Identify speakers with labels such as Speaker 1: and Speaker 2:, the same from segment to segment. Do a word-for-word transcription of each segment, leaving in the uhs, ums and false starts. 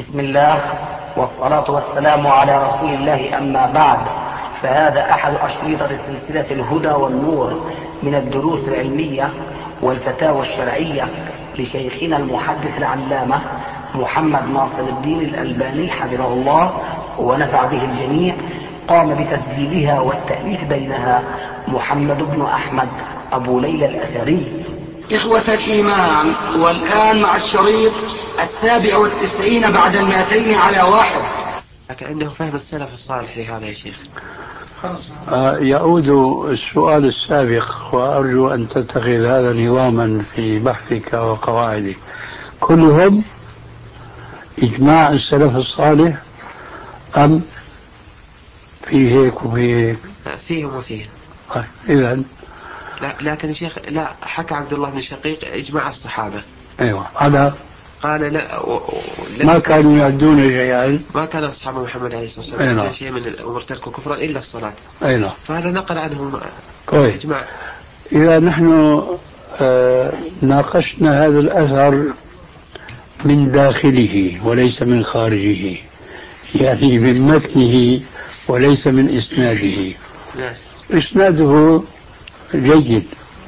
Speaker 1: بسم الله والصلاة والسلام على رسول الله، أما بعد، فهذا أحد أشرطة سلسلة الهدى والنور من الدروس العلمية والفتاوى الشرعية لشيخنا المحدث العلامة محمد ناصر الدين الألباني حفظه الله ونفع به الجميع. قام بتسجيلها والتأليف بينها محمد بن أحمد أبو ليلى الأثري.
Speaker 2: إخوة الإيمان، والآن مع الشريط السابع والتسعين بعد المائتين على واحد.
Speaker 3: كأنه فهم السلف الصالح لهذا يا شيخ.
Speaker 4: آه يعود السؤال السابق، وأرجو أن تتخذ هذا نظاما في بحثك وقواعدك. كلهم إجماع السلف الصالح أم في هيك وفي هيك؟
Speaker 3: فيهم وفيهم.
Speaker 4: آه إذن
Speaker 3: لا، لكن يا شيخ لا، حكى عبد الله بن شقيق إجماع الصحابة.
Speaker 4: أيوة على
Speaker 3: قال لا و... و...
Speaker 4: ما كانوا يعدون شيئا،
Speaker 3: ما كان أصحاب محمد عليه الصلاة والسلام يعدون شيء من الأمور تركوا كفرا إلا الصلاة.
Speaker 4: أيوة.
Speaker 3: فهذا نقل عنهم إجماع.
Speaker 4: إذا نحن آه ناقشنا هذا الأثر من داخله وليس من خارجه، يعني من متنه وليس من إسناده.
Speaker 3: نعم.
Speaker 4: إسناده جيد،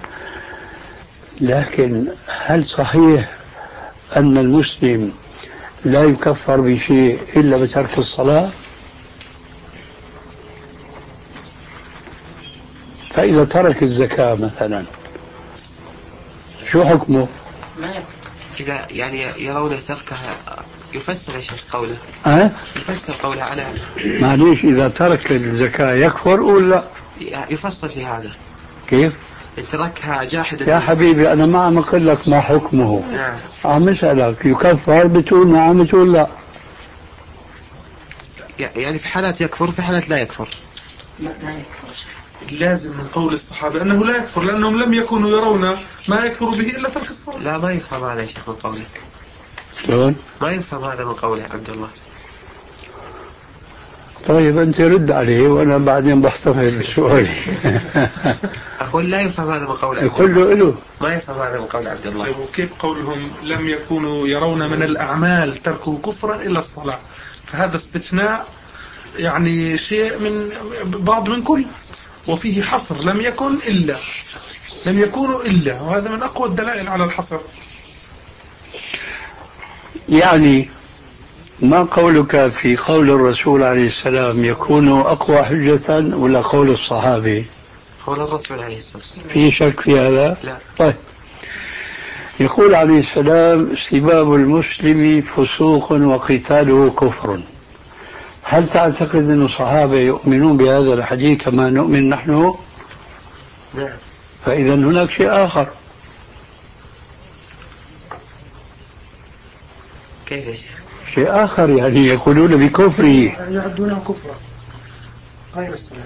Speaker 4: لكن هل صحيح أن المسلم لا يكفر بشيء إلا بترك الصلاة؟ فإذا ترك الزكاة مثلا شو حكمه؟
Speaker 3: إذا يعني يرون تركها يفسر يا شيخ قوله.
Speaker 4: أه؟
Speaker 3: يفسر قوله على
Speaker 4: معليش، إذا ترك الزكاة يكفر ولا
Speaker 3: يفسر في هذا؟
Speaker 4: كيف؟
Speaker 3: تركها جاحدا.
Speaker 4: يا حبيبي أنا ما عم أقول لك ما حكمه.
Speaker 3: نعم.
Speaker 4: عم أسألك يكفر، بتقول نعم بتقول لا.
Speaker 3: يعني في حالات يكفر في حالات لا يكفر.
Speaker 5: لا لا يكفر. لازم من قول الصحابة أنه لا يكفر، لأنهم لم يكونوا يرون ما يكفر به إلا ترك الصلاة.
Speaker 3: لا، ما يفهم هذا يا شيخ من قولك.
Speaker 4: شلون؟
Speaker 3: ما يفهم هذا من قوله عبد الله.
Speaker 4: طيب أنت رد عليه وأنا بعدين بحتفظ بسؤالي.
Speaker 3: أقول لا يفهم هذا من قول عبد الله.
Speaker 4: كله له.
Speaker 3: ما يفهم هذا من قول عبد الله.
Speaker 5: وكيف قولهم لم يكونوا يرون من الأعمال تركوا كفرا إلا الصلاة؟ فهذا استثناء، يعني شيء من بعض من كل، وفيه حصر، لم يكن إلا، لم يكونوا إلا، وهذا من أقوى الدلائل على الحصر.
Speaker 4: يعني ما قولك في قول الرسول عليه السلام يكون أقوى حجة ولا قول الصحابي؟
Speaker 3: قول الرسول عليه السلام.
Speaker 4: في شك في هذا؟
Speaker 3: لا.
Speaker 4: طيب، يقول عليه السلام سباب المسلم فسوق وقتاله كفر. هل تعتقد أن الصحابة يؤمنون بهذا الحديث كما نؤمن نحن؟
Speaker 3: نعم.
Speaker 4: فإذا هناك شيء آخر.
Speaker 3: كيف يا شيخ؟
Speaker 4: شيء آخر، يعني يقولون بكفره،
Speaker 5: يعدونه كفرا غير الصلاة.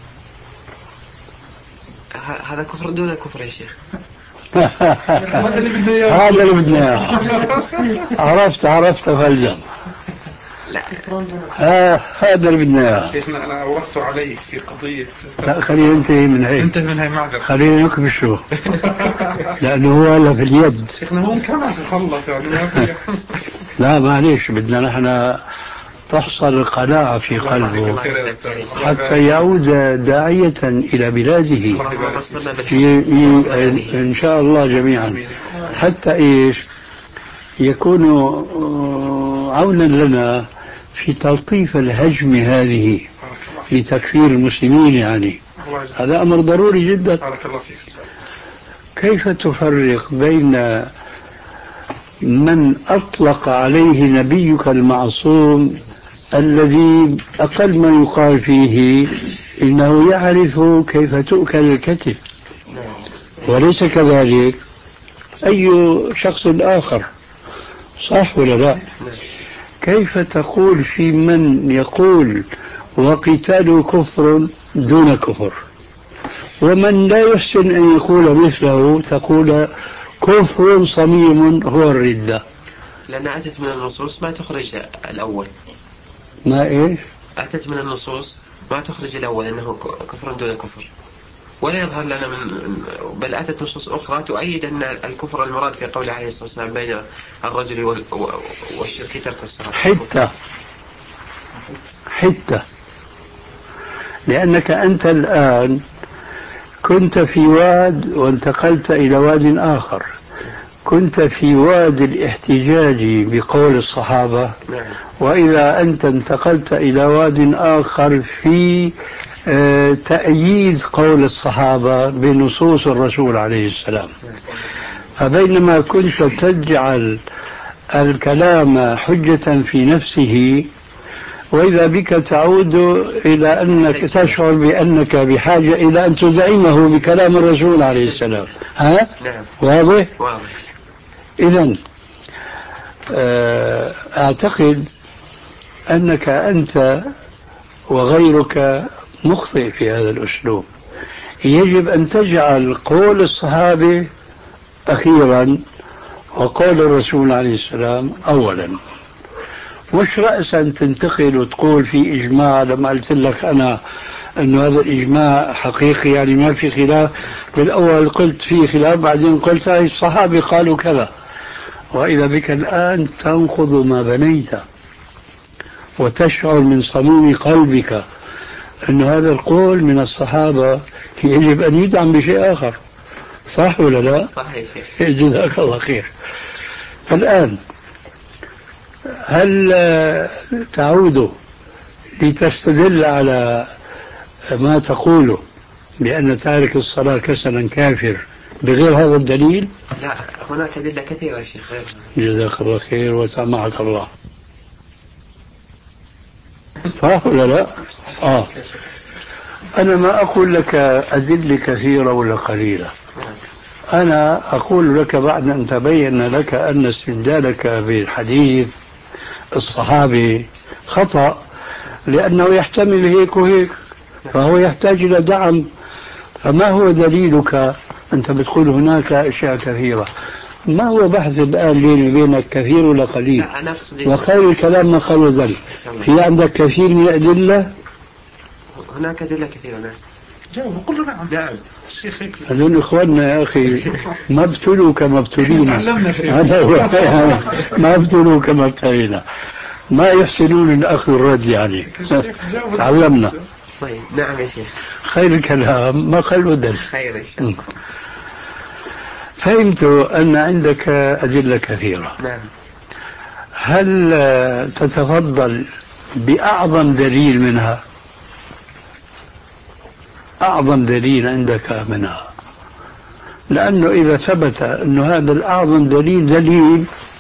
Speaker 3: هذا كفر دون كفر يا شيخ.
Speaker 4: هذا اللي بدنا اياه. هذا اللي بدنا اياه. عرفت عرفت فلزم.
Speaker 3: لا.
Speaker 4: آه هذا اللي بدنا اياه.
Speaker 5: شيخنا أنا أوردت عليك في قضية.
Speaker 4: لا خلينا ننتهي من هيك.
Speaker 5: انتهي من هاي معذرة.
Speaker 4: خلينا نكبشه. لأنه هو هلا في اليد.
Speaker 5: شيخنا هو كمان خلص يعني ما في.
Speaker 4: لا معليش، بدنا نحن تحصل القناعة في قلبه حتى يعود داعية إلى بلاده إن شاء الله جميعا، حتى إيش يكون عونا لنا في تلطيف الهجم هذه لتكفير المسلمين. يعني هذا أمر ضروري جدا. كيف تفرق بين من أطلق عليه نبيك المعصوم الذي أقل ما يقال فيه إنه يعرف كيف تؤكل الكتف، وليس كذلك أي شخص آخر، صح ولا لا؟ كيف تقول في من يقول وقتال كفر دون كفر، ومن لا يحسن أن يقول مثله تقول كفر صميم هو الردة؟
Speaker 3: لأن أتت من النصوص ما تخرج الأول.
Speaker 4: ما إيش؟
Speaker 3: أتت من النصوص ما تخرج الأول أنه كفر دون كفر. ولا يظهر لنا من، بل أتت نصوص أخرى تؤيد أن الكفر المراد في قوله عليه الصلاة والسلام بين الرجل والشرك ترك الصلاة.
Speaker 4: حتة حتة لأنك أنت الآن كنت في واد وانتقلت إلى واد آخر. كنت في واد الاحتجاج بقول الصحابة، وإذا أنت انتقلت إلى واد آخر في تأييد قول الصحابة بنصوص الرسول عليه السلام. فبينما كنت تجعل الكلام حجة في نفسه، وإذا بك تعود إلى أنك تشعر بأنك بحاجة إلى أن تزعمه بكلام الرسول عليه السلام. ها؟
Speaker 3: نعم.
Speaker 4: واضح؟
Speaker 3: واضح.
Speaker 4: إذن أعتقد أنك أنت وغيرك مخطئ في هذا الأسلوب. يجب أن تجعل قول الصحابة أخيرا وقول الرسول عليه السلام أولا، مش رأسا تنتقل وتقول في إجماع. لما قلت لك أنا أنه هذا الإجماع حقيقي يعني ما في خلاف، بالأول قلت في خلاف، بعدين قلت هاي الصحابة قالوا كذا، وإذا بك الآن تنقض ما بنيت وتشعر من صميم قلبك أن هذا القول من الصحابة يجب أن يدعم بشيء آخر. صح ولا لا؟
Speaker 3: صحيح.
Speaker 4: جزاك الله خير. الآن هل تعود لتستدل على ما تقوله بأن تارك الصلاة كسلا كافر بغير هذا الدليل؟
Speaker 3: لا، هناك أدلة كثيرة يا شيخ غير.
Speaker 4: جزاك الله خير وسامحك الله. صح ولا لا؟ آه. أنا ما أقول لك أدلة كثيرة ولا قليلة، أنا أقول لك بعد أن تبين لك أن استدلالك بالحديث الصحابي خطأ، لأنه يحتمل هيك وهيك، فهو يحتاج إلى دعم. فما هو دليلك؟ أنت بتقول هناك أشياء كثيرة. ما هو بحث الآن بيني وبينك كثير ولا قليل؟ وخير الكلام ما قالوا ذلك. في عندك كثير من الأدلة؟
Speaker 3: هناك أدلة كثيرة. نعم.
Speaker 5: جاوب قل له نعم. نعم. الشيخ
Speaker 4: هذول إخواننا يا أخي ما ابتلوا كما ابتلينا. هذا هو ما ابتلوا كما ابتلينا، ما يحسنون الأخذ الرد يعني. تعلمنا.
Speaker 3: طيب. نعم يا شيخ.
Speaker 4: خير الكلام ما قالوا ذلك.
Speaker 3: خير إن شاء الله.
Speaker 4: فهمت أن عندك أدلة كثيرة.
Speaker 3: نعم.
Speaker 4: هل تتفضل بأعظم دليل منها؟ أعظم دليل عندك منها، لأنه إذا ثبت أن هذا الأعظم دليل دليل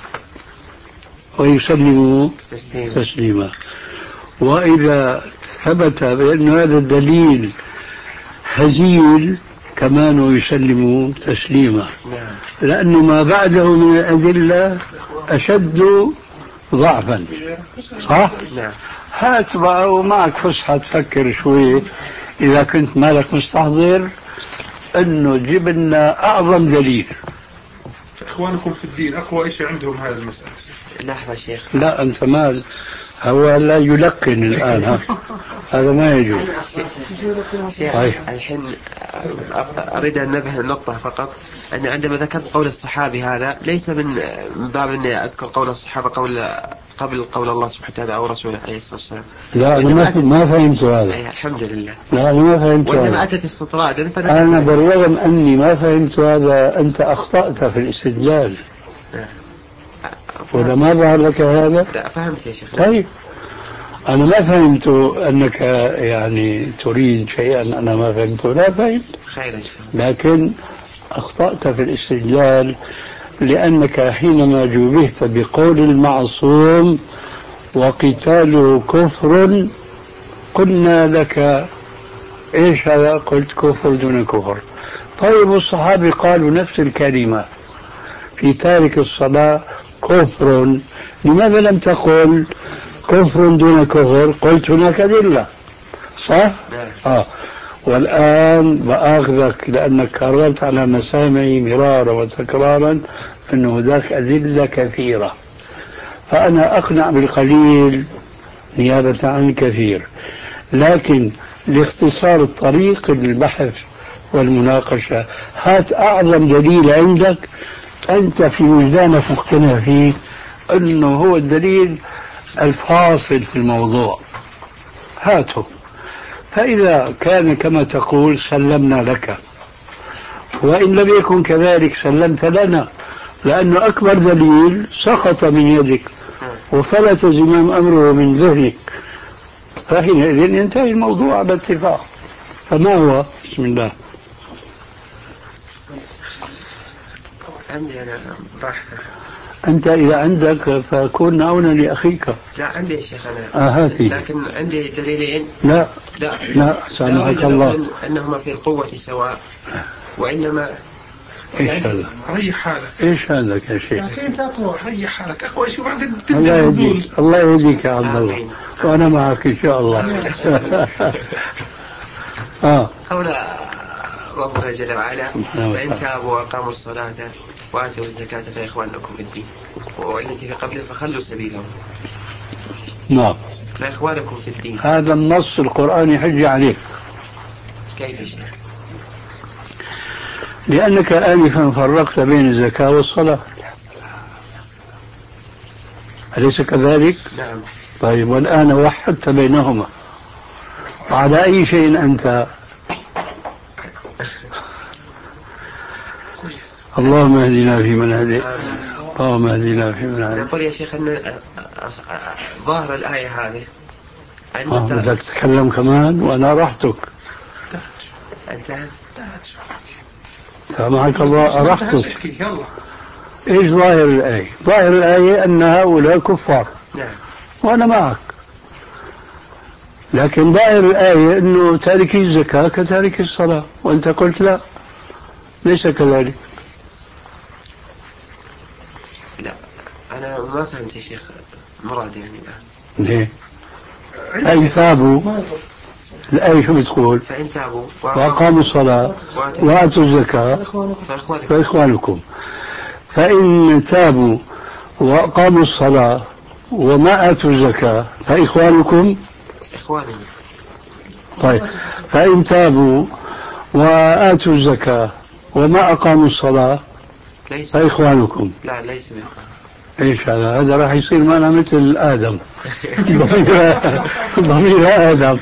Speaker 4: ويسلم تسليما، وإذا ثبت بأن هذا الدليل هزيل كمان يسلم تسليما، لأنه ما بعده من الأدلة أشد ضعفا. صح؟
Speaker 3: نعم.
Speaker 4: هات بقى ومعك فسحة تفكر شوي إذا كنت مالك مستحضر أنه جيب لنا أعظم دليل.
Speaker 5: إخوانكم في الدين أقوى شيء عندهم هذا المسألة.
Speaker 3: لحظة شيخ.
Speaker 4: لا أنت مال هو لا يلقن الآن. ها؟ هذا ما يجوز.
Speaker 3: شيخ الحين أريد أن نبه النقطة فقط، أن عندما ذكرت قول الصحابي هذا ليس من باب أني أذكر قول الصحابة قول قبل قول الله سبحانه وتعالى أو رسوله عليه الصلاة والسلام.
Speaker 4: لا أنا ما, ما فهمت هذا.
Speaker 3: الحمد لله.
Speaker 4: لا أنا ما فهمت هذا.
Speaker 3: وإنما أتت استطرادا.
Speaker 4: أنا بالرغم أني ما فهمت هذا أنت أخطأت في الاستدلال. ولا ما ظهر لك هذا؟
Speaker 3: لا فهمت يا شيخ.
Speaker 4: طيب أنا ما فهمت أنك يعني تريد شيئا أنا ما فهمته. لا فهمت.
Speaker 3: خير إن شاء الله.
Speaker 4: لكن أخطأت في الاستدلال، لأنك حينما جوبهت بقول المعصوم وقتاله كفر قلنا لك إيش هذا؟ قلت كفر دون كفر. طيب الصحابة قالوا نفس الكلمة في تارك الصلاة كفر، لماذا لم تقل كفر دون كفر؟ قلت هناك أدلة. صح؟ آه. والآن بآخذك لأنك كررت على مسامعي مرارا وتكرارا أن هناك أدلة كثيرة، فأنا أقنع بالقليل نيابة عن الكثير. لكن لاختصار الطريق البحث والمناقشة. هات أعظم دليل عندك أنت في وجدانك مقتنع فيه أنه هو الدليل الفاصل في الموضوع، هاته. فإذا كان كما تقول سلمنا لك، وإن لم يكن كذلك سلمت لنا، لأنه أكبر دليل سقط من يدك وفلت زمام أمره من ذهنك، فحينئذ ينتهي الموضوع على اتفاق. فما هو؟ بسم الله.
Speaker 3: عندي أنا بحث.
Speaker 4: أنت إذا عندك فكن عونا لأخيك.
Speaker 3: لا عندي يا شيخ أنا.
Speaker 4: آه هاتي.
Speaker 3: لكن عندي دليلين.
Speaker 4: لا
Speaker 3: لا
Speaker 4: لا سامحك الله.
Speaker 3: أنهما في القوة سواء، وإنما
Speaker 4: إيش هذا؟
Speaker 5: ريح حالك.
Speaker 4: إيش هذا يا شيخ؟
Speaker 5: أنت تروح ريح حالك أخوي، شو بعدين
Speaker 4: الله
Speaker 5: تبدأ نزول.
Speaker 4: يهديك، الله يهديك يا عبد الله، وأنا معك إن شاء الله. آه.
Speaker 3: قول ربنا جل وعلا: فإن تابوا وأقاموا الصلاة وآتوا الزكاة فإخوانكم في الدين، والتي في قبله فخلوا سبيلهم.
Speaker 4: نعم.
Speaker 3: فإخوانكم في الدين.
Speaker 4: هذا النص القرآني حجة عليك.
Speaker 3: كيف يا شيخ؟
Speaker 4: لأنك آنفا فرقت بين الزكاة والصلاة، أليس كذلك؟
Speaker 3: نعم.
Speaker 4: طيب، والآن وحدت بينهما، وعلى أي شيء أنت؟ اللهم اهدنا فيمن هديت، اللهم اهدنا فيمن هديت.
Speaker 3: نقول يا شيخ أن ظاهر الآية هذه
Speaker 4: آه بدك تتكلم كمان وأنا راحتك.
Speaker 3: انتهى.
Speaker 4: سامحك الله أرحتك. إيش ظاهر الآية؟ ظاهر الآية أن هؤلاء كفار.
Speaker 3: نعم.
Speaker 4: وأنا معك، لكن ظاهر الآية أنه تاركي الزكاة كتارك الصلاة، وأنت قلت لا، ليس كذلك.
Speaker 3: لا أنا ما فهمت يا شيخ مراد يعني الآن.
Speaker 4: ليه؟ فإن تابوا، الآية شو بتقول؟
Speaker 3: فإن تابوا
Speaker 4: وأقاموا الصلاة وآتوا الزكاة فإخوانكم. فإن تابوا وأقاموا الصلاة وما آتوا الزكاة فإخوانكم.
Speaker 3: إخواننا.
Speaker 4: طيب، فإن تابوا وآتوا الزكاة وما أقاموا الصلاة فإخوانكم.
Speaker 3: لا ليس بإخوان.
Speaker 4: إيش هذا؟ هذا راح يصير معنا مثل آدم. ضمير آدم.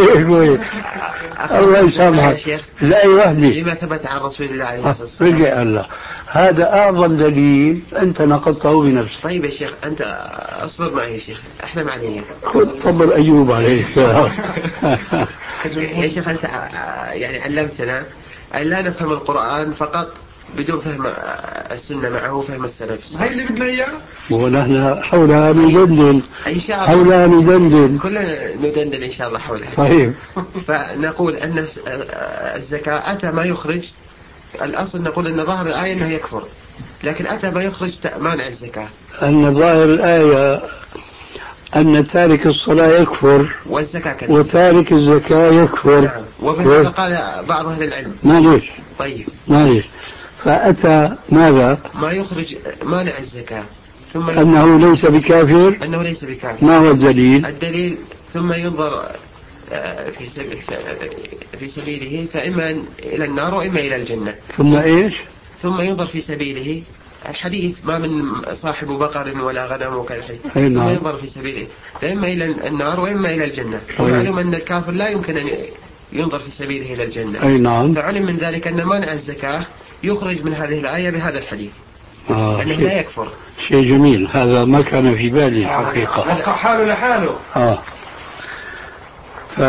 Speaker 4: الله يسامحك. لا يوهدي.
Speaker 3: لما ثبت عن رسول الله عليه الصلاة والسلام.
Speaker 4: رجع الله. هذا أعظم دليل أنت نقضته بنفسك.
Speaker 3: طيب يا شيخ أنت أصبر معي يا شيخ، أحلم علي.
Speaker 4: خذ صبر أيوب عليه السلام.
Speaker 3: يا شيخ أنت يعني علمتنا أن لا نفهم القرآن فقط بدون فهم السنة معه فهم السلف.
Speaker 5: هاي اللي بدنا إياه.
Speaker 4: ونحن حولها ندندن.
Speaker 3: إن شاء الله.
Speaker 4: حولها ندندن.
Speaker 3: كلنا ندندن إن شاء الله حولها.
Speaker 4: طيب.
Speaker 3: فنقول أن الزكاة أتى ما يخرج، الأصل نقول أن ظاهر الآية أنه يكفر، لكن أتى ما يخرج مانع الزكاة.
Speaker 4: أن ظاهر الآية أن تارك الصلاة يكفر
Speaker 3: والزكاة كذلك،
Speaker 4: وتارك الزكاة يكفر.
Speaker 3: نعم. وبهذا قال بعض أهل العلم.
Speaker 4: معليش.
Speaker 3: طيب.
Speaker 4: معليش. فأتى ماذا؟
Speaker 3: ما يخرج مانع الزكاة، ثم
Speaker 4: أنه ليس بكافر.
Speaker 3: أنه ليس بكافر.
Speaker 4: ما هو الدليل؟
Speaker 3: الدليل ثم ينظر في سبيل في سبيله فإما إلى النار وإما إلى الجنة.
Speaker 4: ثم إيش؟
Speaker 3: ثم ينظر في سبيله، الحديث ما من صاحب بقر ولا غنم وكذا حديث.
Speaker 4: ثم
Speaker 3: ينظر في سبيله فإما إلى النار وإما إلى الجنة. ومعلوم أن الكافر لا يمكن أن ينظر في سبيله إلى الجنة.
Speaker 4: أي نعم.
Speaker 3: فعلم من ذلك أن مانع الزكاة يخرج من هذه الآية بهذا الحديث.
Speaker 4: آه
Speaker 3: أنه لا يكفر.
Speaker 4: شيء جميل، هذا ما كان في بالي الحقيقة.
Speaker 5: وقع حاله لحاله.
Speaker 4: آه. ف...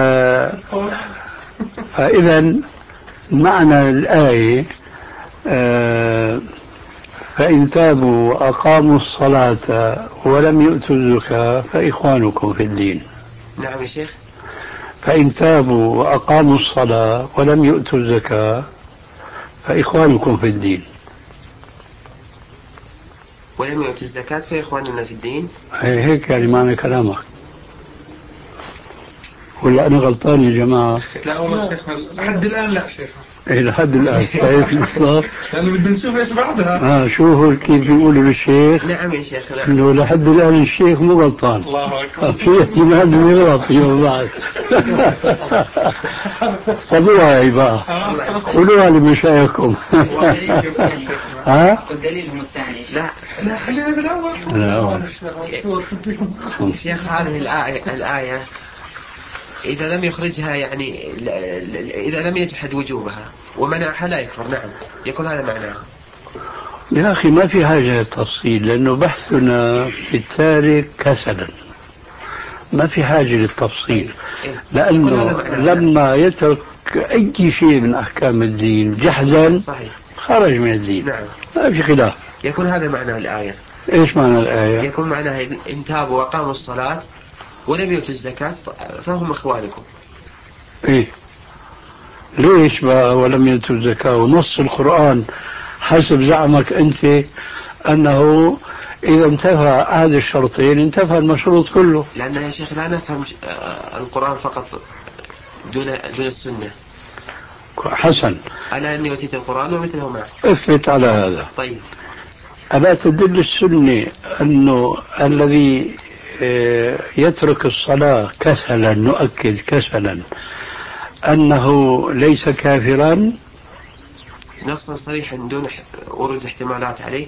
Speaker 4: فإذا معنى الآية آه فإن تابوا وأقاموا الصلاة ولم يؤتوا الزكاة فإخوانكم في الدين.
Speaker 3: نعم يا شيخ.
Speaker 4: فإن تابوا وأقاموا الصلاة ولم يؤتوا الزكاة فإخوانكم في الدين.
Speaker 3: ولم يؤتوا الزكاة فإخواننا في الدين.
Speaker 4: هيك يعني معنى كلامك. ولا أنا غلطان يا جماعة؟
Speaker 5: لا والله شيخنا لحد الآن لا شيخنا.
Speaker 4: إيه لحد الآن شايف الإصلاح؟
Speaker 5: لأنه بدنا نشوف إيش بعدها.
Speaker 4: آه شوفوا كيف بيقولوا للشيخ.
Speaker 3: نعم يا شيخ. نعم.
Speaker 4: إنه لحد الآن الشيخ مو غلطان.
Speaker 5: الله أكبر.
Speaker 4: في احتمال إنه يغلط فيما بعد. خذوها يا عباد. قولوها لمشايخكم. ها؟
Speaker 2: ودليلهم الثاني.
Speaker 3: لا
Speaker 5: لا خلينا بالأول.
Speaker 4: لا.
Speaker 3: شيخ هذه الآية, الآية إذا لم يخرجها يعني إذا لم يجحد وجوبها ومنعها لا يكفر. نعم يكون هذا معناها.
Speaker 4: يا أخي ما في حاجة للتفصيل لأنه بحثنا في التارك كسلا، ما في حاجة للتفصيل لأنه لما يترك أي شيء من أحكام الدين جحدا
Speaker 3: صحيح
Speaker 4: خرج من الدين.
Speaker 3: نعم.
Speaker 4: ما في خلاف.
Speaker 3: يكون هذا معنى الآية.
Speaker 4: إيش معنى الآية؟
Speaker 3: يكون معناها إن تابوا وقاموا الصلاة ولم يؤتوا الزكاة فهم إخوانكم.
Speaker 4: إيه ليش بقى ولم يؤتوا الزكاة؟ ونص القرآن حسب زعمك أنت أنه إذا انتفى هذا الشرطين انتفى المشروط كله.
Speaker 3: لأن يا شيخ لا نفهم القرآن فقط دون دون السنة.
Speaker 4: حسن.
Speaker 3: ألا أني أوتيت القرآن ومثله معه.
Speaker 4: اثبت على هذا.
Speaker 3: طيب.
Speaker 4: ألا تدل السنة أنه الذي يترك الصلاة كسلا، نؤكد كسلا، أنه ليس كافرا؟
Speaker 3: نصا صريحا دون ورود احتمالات عليه.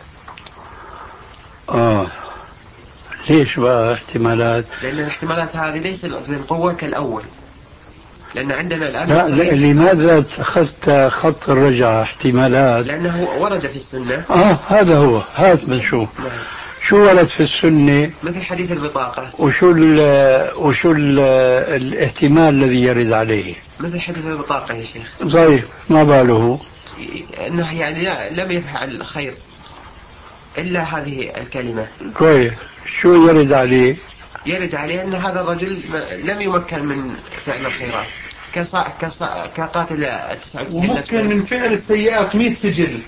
Speaker 4: آه ليش بقى احتمالات؟
Speaker 3: لأن الاحتمالات هذه ليست بالقوة كالأول. لأن عندنا الآن
Speaker 4: لا لا لماذا اتخذت خط الرجعة احتمالات؟
Speaker 3: لأنه ورد في السنة.
Speaker 4: آه هذا هو. هات بنشوف. نعم. شو ورد في السنة؟
Speaker 3: مثل حديث البطاقة.
Speaker 4: وشو ال وشو ال الاحتمال الذي يرد عليه؟
Speaker 3: مثل حديث البطاقة يا شيخ.
Speaker 4: طيب ما باله؟
Speaker 3: أنه يعني لا لم يفعل خير إلا هذه الكلمة.
Speaker 4: كويس. شو يرد عليه؟
Speaker 3: يرد عليه أن هذا الرجل لم يمكن من فعل الخيرات كصا... كصا... كقاتل التسعة وتسعين
Speaker 5: وممكن من فعل السيئات مئة سجل.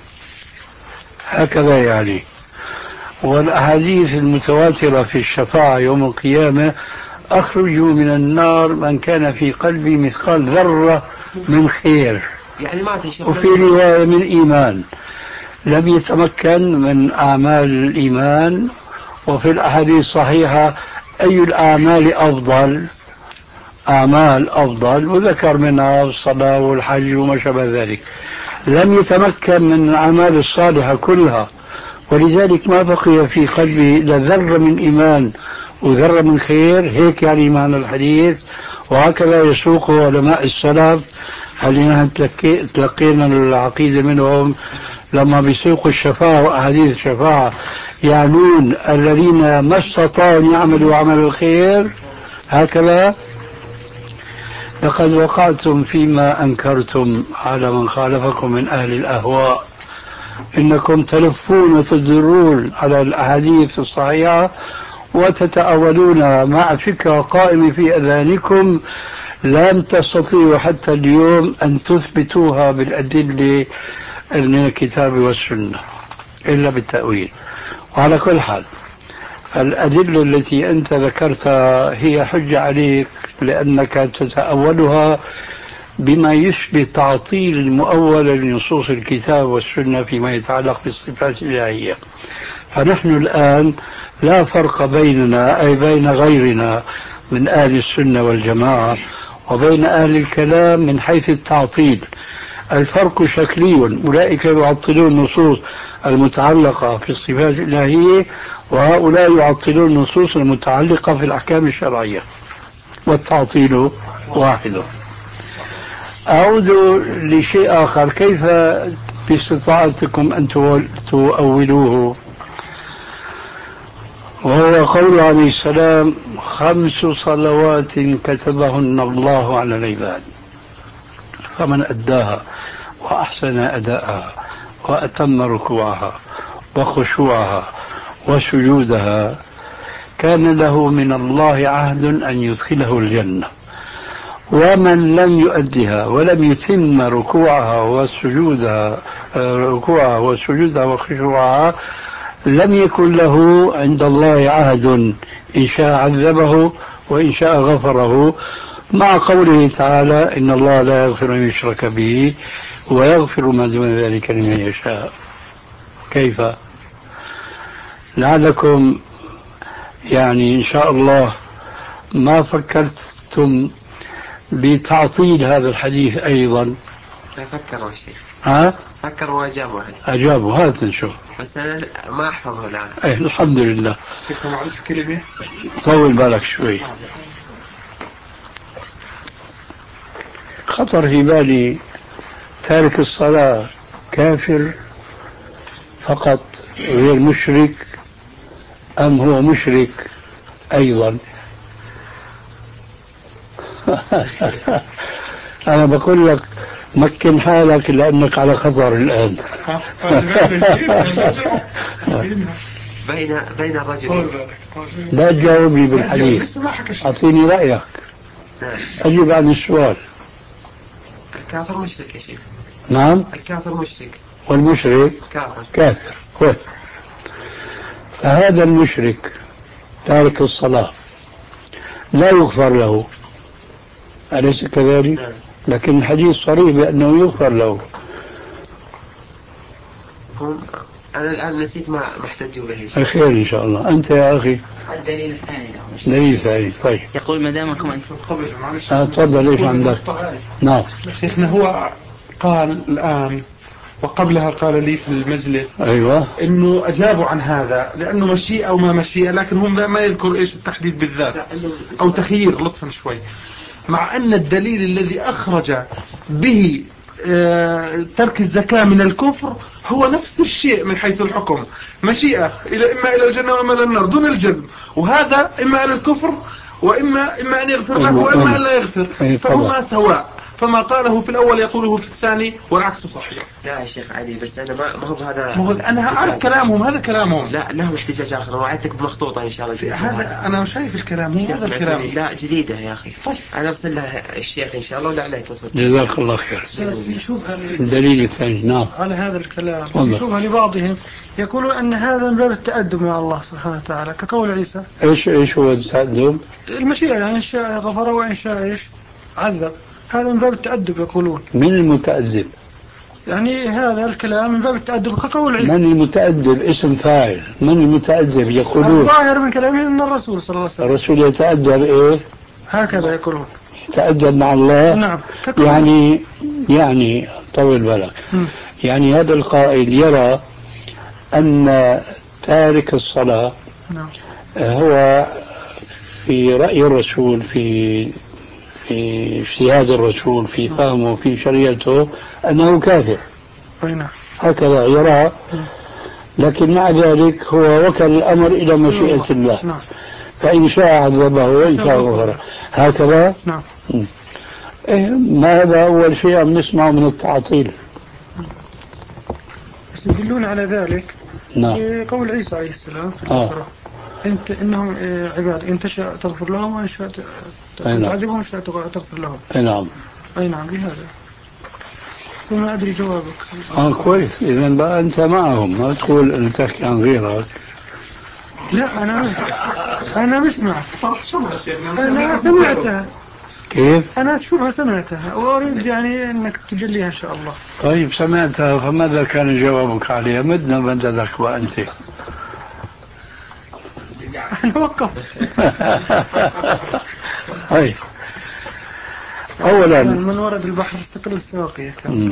Speaker 4: هكذا يعني. والأحاديث المتواترة في الشفاعة يوم القيامة أخرجوا من النار من كان في قلبي مثقال ذرة من خير،
Speaker 3: يعني ما تشوف.
Speaker 4: وفي رواية من إيمان لم يتمكن من أعمال الإيمان. وفي الأحاديث الصحيحة أي الأعمال أفضل؟ أعمال أفضل وذكر منها الصلاة والحج وما شابه ذلك. لم يتمكن من الأعمال الصالحة كلها، ولذلك ما بقي في قلبه إلا ذرة من إيمان وذرة من خير. هيك يعني معنى الحديث، وهكذا يسوقه علماء السلف. خلينا تلقينا العقيدة منهم لما بيسوقوا الشفاعة وأحاديث الشفاعة يعنون الذين ما استطاعوا أن يعملوا عمل الخير. هكذا لقد وقعتم فيما أنكرتم على من خالفكم من أهل الأهواء، إنكم تلفون وتدرون على الأحاديث الصحيحة وتتأولون مع فكرة قائمة في أذهانكم لم تستطيعوا حتى اليوم أن تثبتوها بالأدلة من الكتاب والسنة إلا بالتأويل. وعلى كل حال الأدلة التي أنت ذكرتها هي حجة عليك لأنك تتأولها بما يشبه تعطيل المؤول لنصوص الكتاب والسنة فيما يتعلق بالصفات الإلهية. فنحن الآن لا فرق بيننا أي بين غيرنا من أهل السنة والجماعة وبين أهل الكلام من حيث التعطيل. الفرق شكلي، أولئك يعطلون النصوص المتعلقة في الصفات الإلهية وهؤلاء يعطلون النصوص المتعلقة في الأحكام الشرعية، والتعطيل واحد. أعود لشيء آخر، كيف باستطاعتكم أن تؤولوه؟ وهو قول عليه السلام: خمس صلوات كتبهن الله على العباد، فمن أداها وأحسن أداءها وأتم ركوعها وخشوعها وسجودها كان له من الله عهد أن يدخله الجنة. ومن لم يؤدها ولم يتم ركوعها وسجودها ركوعها وسجودها وخشوعها لم يكن له عند الله عهد، إن شاء عذبه وإن شاء غفره. مع قوله تعالى إن الله لا يغفر أن يشرك به ويغفر ما دون ذلك لمن يشاء. كيف؟ لعلكم يعني إن شاء الله ما فكرتم بتعطيل هذا الحديث أيضا.
Speaker 3: لا فكروا الشيخ.
Speaker 4: ها؟
Speaker 3: فكروا وأجابوا.
Speaker 4: أجابوا هذا نشوف.
Speaker 3: بس أنا ما أحفظه الآن.
Speaker 4: أيه الحمد لله.
Speaker 5: شيخ معلش كلمة.
Speaker 4: طول بالك شوي. خطر في بالي تارك الصلاة كافر فقط غير مشرك أم هو مشرك أيضا؟ أنا بقول لك مكن حالك لأنك على خطر الآن.
Speaker 3: بين بين الرجل.
Speaker 4: لا تجاوبني بالحديث، أعطيني رأيك. أجب عن السؤال.
Speaker 3: الكافر مشرك يا شيخ.
Speaker 4: نعم.
Speaker 3: الكافر مشرك.
Speaker 4: والمشرك
Speaker 3: كافر.
Speaker 4: كافر. كويس. فهذا المشرك تارك الصلاة لا يغفر له، أليس كذلك؟ نعم. لكن الحديث صريح بأنه يغفر له.
Speaker 3: هم أنا الآن نسيت ما محتاج به.
Speaker 4: الخير إن شاء الله. أنت يا أخي
Speaker 2: الدليل الثاني.
Speaker 4: الدليل الثاني. طيب
Speaker 2: يقول ما دامكم أنتم
Speaker 5: قبل معلش.
Speaker 4: آه تفضل. إيش عندك؟ نعم.
Speaker 5: شيخنا هو قال الآن وقبلها قال لي في المجلس
Speaker 4: أيوة
Speaker 5: إنه أجابوا عن هذا لأنه مشيئة وما مشيئة، لكن هم ما يذكر إيش التحديد بالذات أو تخيير لطفا شوي، مع أن الدليل الذي أخرج به آه ترك الزكاة من الكفر هو نفس الشيء من حيث الحكم، مشيئة إلى إما إلى الجنة وإما إلى النار دون الجزم، وهذا إما إلى الكفر وإما إما أن يغفر له وإما أن لا يغفر، فهما سواء، فما قاله في الأول يقوله في الثاني والعكس صحيح.
Speaker 3: لا يا شيخ علي بس أنا ما ما هو هذا.
Speaker 5: ما هو أنا أعرف كلامهم، هذا كلامهم.
Speaker 3: لا لهم احتجاج آخر، وعدتك بمخطوطة إن شاء الله.
Speaker 5: هذا أنا شايف الكلام هو هذا الكلام.
Speaker 3: لا جديدة يا أخي. طيب أنا أرسل لها الشيخ إن شاء الله ولا عليه تصل.
Speaker 4: جزاك الله خير. الدليل الثاني. نعم.
Speaker 6: على هذا الكلام يشوفها لبعضهم يقولون أن هذا من باب التأدب مع الله سبحانه وتعالى كقول عيسى.
Speaker 4: إيش إيش هو التأدب؟
Speaker 6: المشيئة يعني إن شاء غفر وإن شاء إيش عذب، هذا من باب التأدب يقولون.
Speaker 4: من المتأدب؟
Speaker 6: يعني هذا الكلام من باب التأدب كقول عيسى.
Speaker 4: من المتأدب اسم فاعل، من المتأدب يقولون.
Speaker 6: الظاهر من كلامهم أن الرسول صلى الله عليه وسلم.
Speaker 4: الرسول يتأدب إيه؟
Speaker 6: هكذا يقولون.
Speaker 4: يتأدب مع الله.
Speaker 6: نعم.
Speaker 4: يعني يعني طول بالك. م. يعني هذا القائل يرى أن تارك الصلاة
Speaker 6: نعم.
Speaker 4: هو في رأي الرسول في في اجتهاد الرسول في فهمه في شريعته أنه كافر.
Speaker 6: نعم.
Speaker 4: هكذا يرى، لكن مع ذلك هو وكل الأمر إلى مشيئة الله.
Speaker 6: نعم.
Speaker 4: فإن شاء عذبه وإن شاء غفره. هكذا.
Speaker 6: نعم.
Speaker 4: إيه ما هذا أول شيء عم نسمعه من التعطيل.
Speaker 6: بس يدلون على ذلك.
Speaker 4: نعم.
Speaker 6: قول عيسى عليه السلام في
Speaker 4: آه.
Speaker 6: الآخرة انت انهم عباد ان تشاء تغفر لهم وان شاء تعذبهم وان شاء تغفر لهم.
Speaker 4: اي نعم.
Speaker 6: اي نعم بهذا. ثم ادري جوابك.
Speaker 4: اه كويس. اذا بقى انت معهم، ما تقول ان تحكي عن غيرك.
Speaker 6: لا انا انا بسمع. انا سمعتها.
Speaker 4: كيف؟
Speaker 6: انا شبه سمعتها واريد يعني انك تجليها ان شاء الله.
Speaker 4: طيب سمعتها، فماذا كان جوابك عليها؟ مدنا مددك وانت.
Speaker 6: أنا وقفت.
Speaker 4: أي أولا
Speaker 6: من ورد البحر استقل السواقية.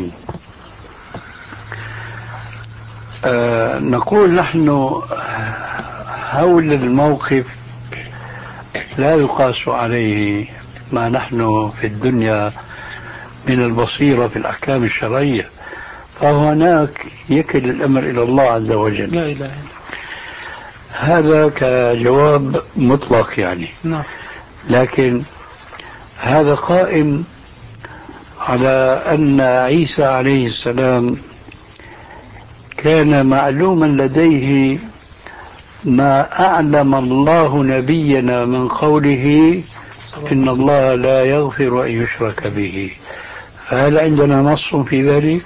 Speaker 4: آه نقول نحن حول الموقف لا يقاس عليه ما نحن في الدنيا من البصيرة في الأحكام الشرعية، فهناك يكل الأمر إلى الله عز وجل.
Speaker 6: لا إله إلا
Speaker 4: هذا كجواب مطلق يعني.
Speaker 6: نعم.
Speaker 4: لكن هذا قائم على أن عيسى عليه السلام كان معلوما لديه ما أعلم الله نبينا من قوله إن الله لا يغفر أن يشرك به. فهل عندنا نص في ذلك؟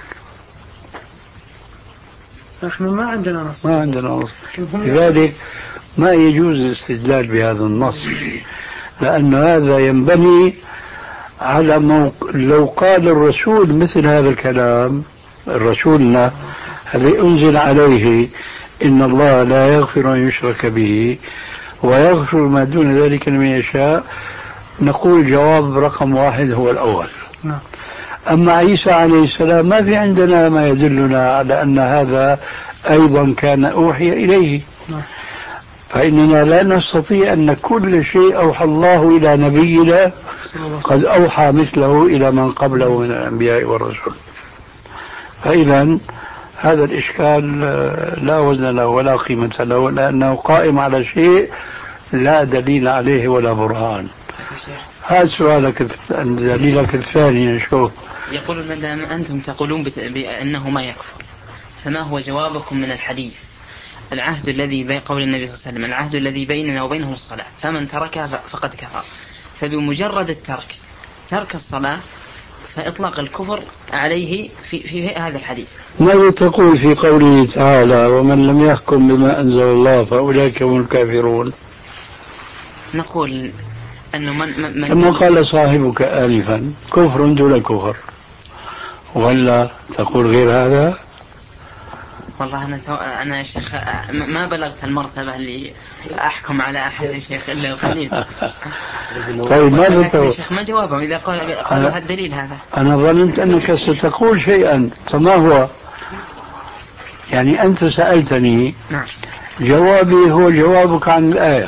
Speaker 6: نحن ما عندنا نص.
Speaker 4: ما عندنا نص. لذلك ما يجوز الاستدلال بهذا النص، لأن هذا ينبني على موق... لو قال الرسول مثل هذا الكلام، رسولنا الذي أنزل عليه إن الله لا يغفر أن يشرك به ويغفر ما دون ذلك لمن يشاء، نقول جواب رقم واحد هو الأول.
Speaker 6: نعم.
Speaker 4: أما عيسى عليه السلام ما في عندنا ما يدلنا على أن هذا أيضا كان أوحي إليه.
Speaker 6: نعم.
Speaker 4: فإننا لا نستطيع أن كل شيء أوحى الله إلى نبينا قد أوحى مثله إلى من قبله من الأنبياء والرسل. فإذا هذا الإشكال لا وزن له ولا قيمة له، لأنه قائم على شيء لا دليل عليه ولا برهان. هذا سؤالك دليلك الثاني. نشوف.
Speaker 7: يقول ما دام أنتم تقولون بأنه ما يكفر، فما هو جوابكم من الحديث العهد الذي بين قول النبي صلى الله عليه وسلم العهد الذي بيننا وبينهم الصلاة فمن تركها فقد كفر، فبمجرد الترك ترك الصلاة فإطلاق الكفر عليه في, في هذا الحديث.
Speaker 4: ماذا تقول في قوله تعالى ومن لم يحكم بما أنزل الله فأولئك هم الكافرون؟
Speaker 7: نقول أنه من, من
Speaker 4: كما قال صاحبك آنفا كفر دون كفر، ولا تقول غير هذا؟
Speaker 7: والله أنا تو... أنا يا شيخ ما بلغت المرتبة اللي أحكم على أحد يا شيخ إلا القليل.
Speaker 4: طيب ماذا تقول
Speaker 7: يا شيخ؟ ما جوابهم إذا قال قالوا هذا الدليل هذا؟
Speaker 4: أنا ظننت أنك ستقول شيئا، فما هو؟ يعني أنت سألتني.
Speaker 7: نعم.
Speaker 4: جوابي هو جوابك عن الآية،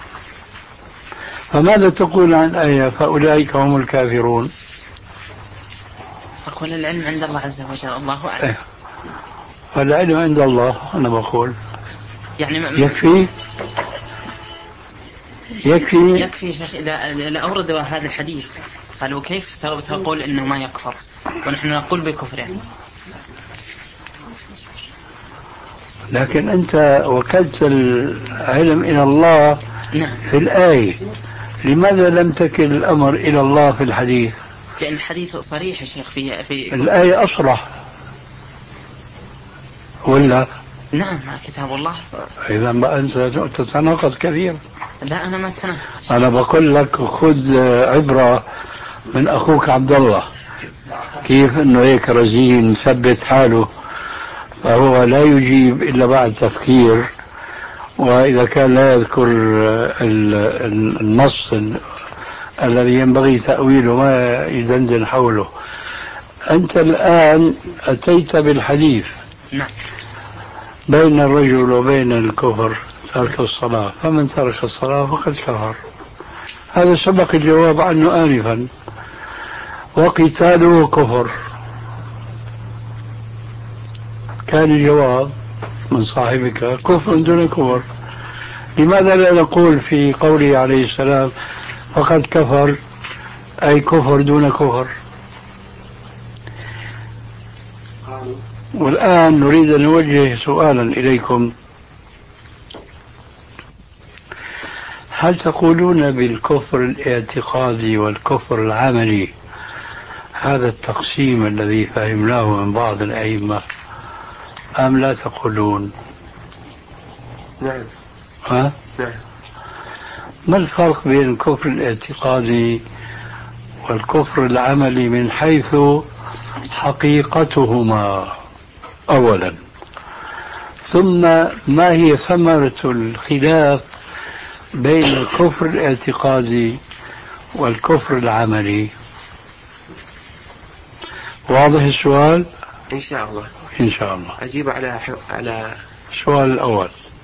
Speaker 4: فماذا تقول عن الآية فأولئك هم الكافرون؟
Speaker 7: أقول العلم عند الله عز وجل، الله أعلم.
Speaker 4: فالعلم عند الله أنا بقول
Speaker 7: يعني
Speaker 4: يكفي يكفي
Speaker 7: يكفي شيخ إذا لأوردوا هذا الحديث قالوا كيف تقول إنه ما يكفر ونحن نقول بكفره.
Speaker 4: لكن أنت وكلت العلم إلى الله.
Speaker 7: نعم.
Speaker 4: في الآية، لماذا لم تكل الأمر إلى الله في الحديث؟
Speaker 7: لأن الحديث صريح يا شيخ في في
Speaker 4: الآية أصرح ولا؟
Speaker 7: نعم كتاب الله.
Speaker 4: إذا ما أنت تتناقض كثير.
Speaker 7: لا أنا ما أتناقض.
Speaker 4: أنا بقول لك خذ عبرة من أخوك عبد الله، كيف إنه هيك رزين ثبت حاله، فهو لا يجيب إلا بعد تفكير، وإذا كان لا يذكر النص الذي ينبغي تأويله ما يدندن حوله. أنت الآن أتيت بالحديث.
Speaker 7: نعم.
Speaker 4: بين الرجل وبين الكفر ترك الصلاة، فمن ترك الصلاة فقد كفر. هذا سبق الجواب عنه آنفا. وقتاله كفر، كان الجواب من صاحبك كفر دون كفر. لماذا لا نقول في قوله عليه السلام فقد كفر أي كفر دون كفر؟ والآن نريد أن نوجه سؤالا إليكم. هل تقولون بالكفر الاعتقادي والكفر العملي هذا التقسيم الذي فهمناه من بعض الأئمة أم لا تقولون؟
Speaker 3: نعم.
Speaker 4: ها؟
Speaker 3: نعم.
Speaker 4: ما الفرق بين الكفر الاعتقادي والكفر العملي من حيث حقيقتهما أولا، ثم ما هي ثمرة الخلاف بين الكفر الاعتقادي والكفر العملي؟ واضح السؤال؟
Speaker 3: إن شاء الله.
Speaker 4: إن شاء الله.
Speaker 3: أجيب على ح... على
Speaker 4: السؤال الأول.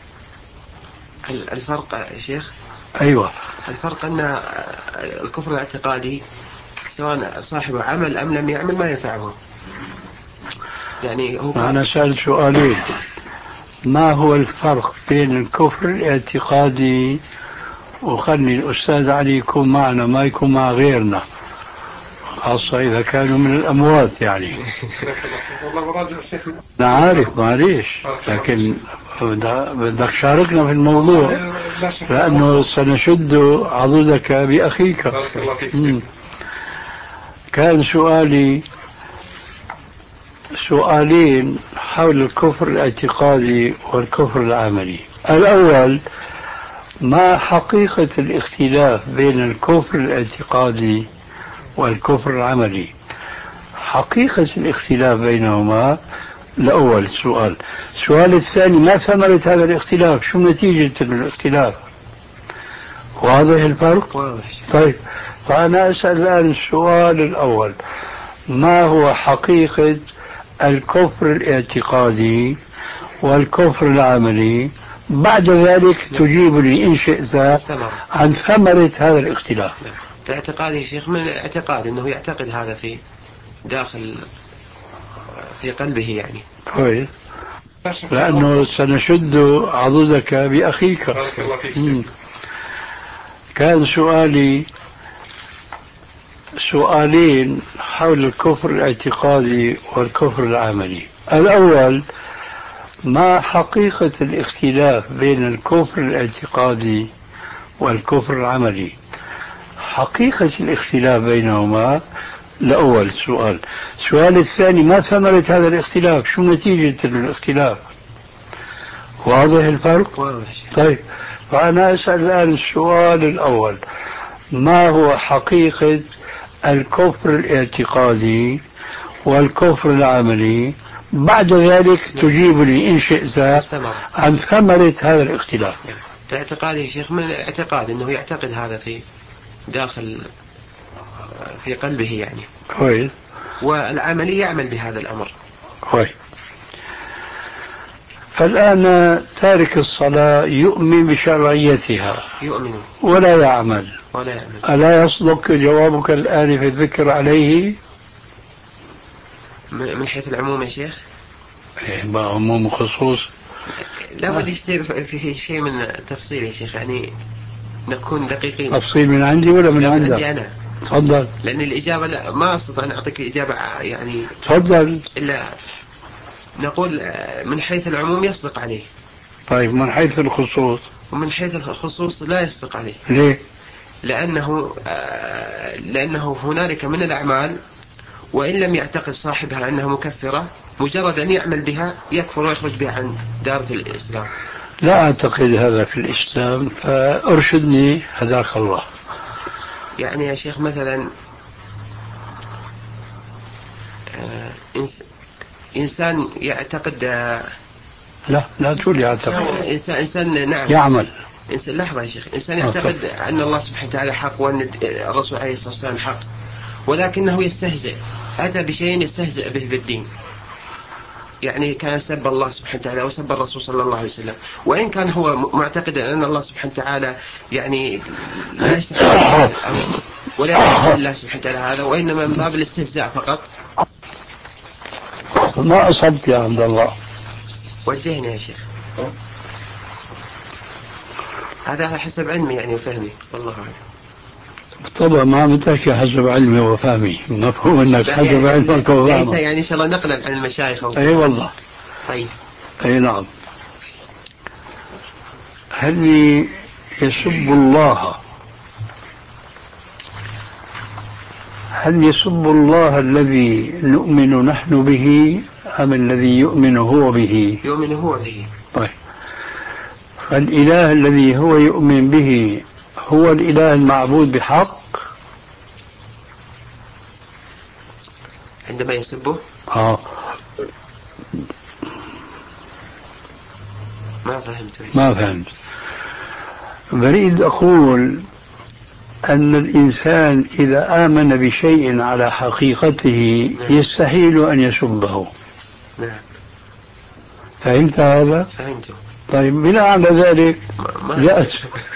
Speaker 3: الفرق يا شيخ؟
Speaker 4: أيوة.
Speaker 3: الفرق أن الكفر الاعتقادي سواء صاحب عمل أم لم يعمل ما ينفعه. يعني هو
Speaker 4: أنا سألت سؤالين. ما هو الفرق بين الكفر الاعتقادي، وخلني الأستاذ علي يكون معنا ما يكون مع غيرنا، خاصة إذا كانوا من الأموات يعني.
Speaker 5: والله براجع الشيخ.
Speaker 4: أنا عارف معليش، لكن بدك شاركنا في الموضوع لأنه سنشد عضدك بأخيك. كان سؤالي سؤالين حول الكفر الاعتقادي والكفر العملي. الأول، ما حقيقة الاختلاف بين الكفر الاعتقادي والكفر العملي، حقيقة الاختلاف بينهما الأول السؤال. السؤال الثاني، ما ثمرة هذا الاختلاف؟ شو نتيجة الاختلاف؟ واضح الفرق؟
Speaker 3: واضح.
Speaker 4: طيب، فأنا أسأل الآن السؤال الأول، ما هو حقيقة الكفر الاعتقادي والكفر العملي؟ بعد ذلك تجيب لي إن شئت عن ثمرة هذا الاختلاف.
Speaker 3: الاعتقاد يا شيخ من الاعتقاد أنه يعتقد هذا في داخل في قلبه يعني.
Speaker 4: كويس، لأنه سنشد عضدك بأخيك. كان سؤالي سؤالين حول الكفر الاعتقادي والكفر العملي. الأول، ما حقيقة الاختلاف بين الكفر الاعتقادي والكفر العملي؟ حقيقة الاختلاف بينهما الأول السؤال. السؤال الثاني، ما ثمرة هذا الاختلاف؟ شو نتيجة الاختلاف؟ واضح الفرق؟
Speaker 3: واضح.
Speaker 4: طيب، فأنا أسأل الآن السؤال الأول، ما هو حقيقة الكفر الاعتقادي والكفر العملي؟ بعد ذلك تجيب لي إن شئت عن ثمرة هذا الاختلاف.
Speaker 3: الاعتقاد يا شيخ من الاعتقاد أنه يعتقد هذا في داخل في قلبه يعني.
Speaker 4: كويس.
Speaker 3: والعملي يعمل بهذا الأمر.
Speaker 4: كويس. فالآن تارك الصلاة يؤمن بشرعيتها،
Speaker 3: يؤمن
Speaker 4: ولا يعمل
Speaker 3: ولا يعمل
Speaker 4: ألا يصدق جوابك الآن في الذكر عليه؟
Speaker 3: من حيث العموم يا شيخ؟
Speaker 4: ما عموم خصوص؟
Speaker 3: لا بد يصير في شيء من تفصيل يا شيخ، يعني نكون دقيقين.
Speaker 4: تفصيل من عندي ولا من عندك؟
Speaker 3: عندي أنا.
Speaker 4: تفضل.
Speaker 3: لأن الإجابة لا ما أستطيع أن أعطيك الإجابة يعني.
Speaker 4: تفضل.
Speaker 3: إلا نقول من حيث العموم يصدق عليه.
Speaker 4: طيب، من حيث الخصوص؟
Speaker 3: ومن حيث الخصوص لا يصدق عليه.
Speaker 4: ليه؟
Speaker 3: لأنه لأنه هنالك من الأعمال وإن لم يعتقد صاحبها أنها مكفرة، مجرد أن يعمل بها يكفر ويخرج بها عن دائرة الإسلام.
Speaker 4: لا أعتقد هذا في الإسلام، فأرشدني هداك الله.
Speaker 3: يعني يا شيخ مثلا إنسان يعتقد،
Speaker 4: لا لا تقول يعتقد،
Speaker 3: إنسان إنسان نعم
Speaker 4: يعمل.
Speaker 3: إنسان لحظة يا شيخ، إنسان يعتقد آه أن الله سبحانه وتعالى حق وأن الرسول عليه الصلاة والسلام حق، ولكنه يستهزئ، أتى بشيء يستهزئ به بالدين، يعني كان سب الله سبحانه وتعالى وسب الرسول صلى الله عليه وسلم، وإن كان هو معتقدا أن الله سبحانه وتعالى يعني لا يستحق ولا يحق الله سبحانه وتعالى هذا، وإنما من باب الاستهزاء فقط.
Speaker 4: ما أصبت يا عبد الله؟
Speaker 3: وجهني يا شيخ، هذا على حسب علمي يعني وفهمي، والله أعلم.
Speaker 4: طبعا ما عم تحكي حسب علمي وفهمي، مفهوم انك حسب
Speaker 3: يعني
Speaker 4: علمك وفهمك.
Speaker 3: ليس يعني ان شاء الله نقلا عن المشايخ.
Speaker 4: اي والله.
Speaker 3: طيب.
Speaker 4: اي نعم. هل يسب الله هل يسب الله الذي نؤمن نحن به أم الذي يؤمن هو به؟
Speaker 3: يؤمن هو به.
Speaker 4: طيب، فالإله الذي هو يؤمن به هو الإله المعبود بحق
Speaker 3: عندما يسبه؟
Speaker 4: آه.
Speaker 3: ما فهمت.
Speaker 4: ما فهمت. بريد أقول أن الإنسان إذا آمن بشيء على حقيقته يستحيل أن يسبه.
Speaker 3: نعم.
Speaker 4: فهمت هذا؟
Speaker 3: فهمته.
Speaker 4: طيب، بناء على ذلك جاء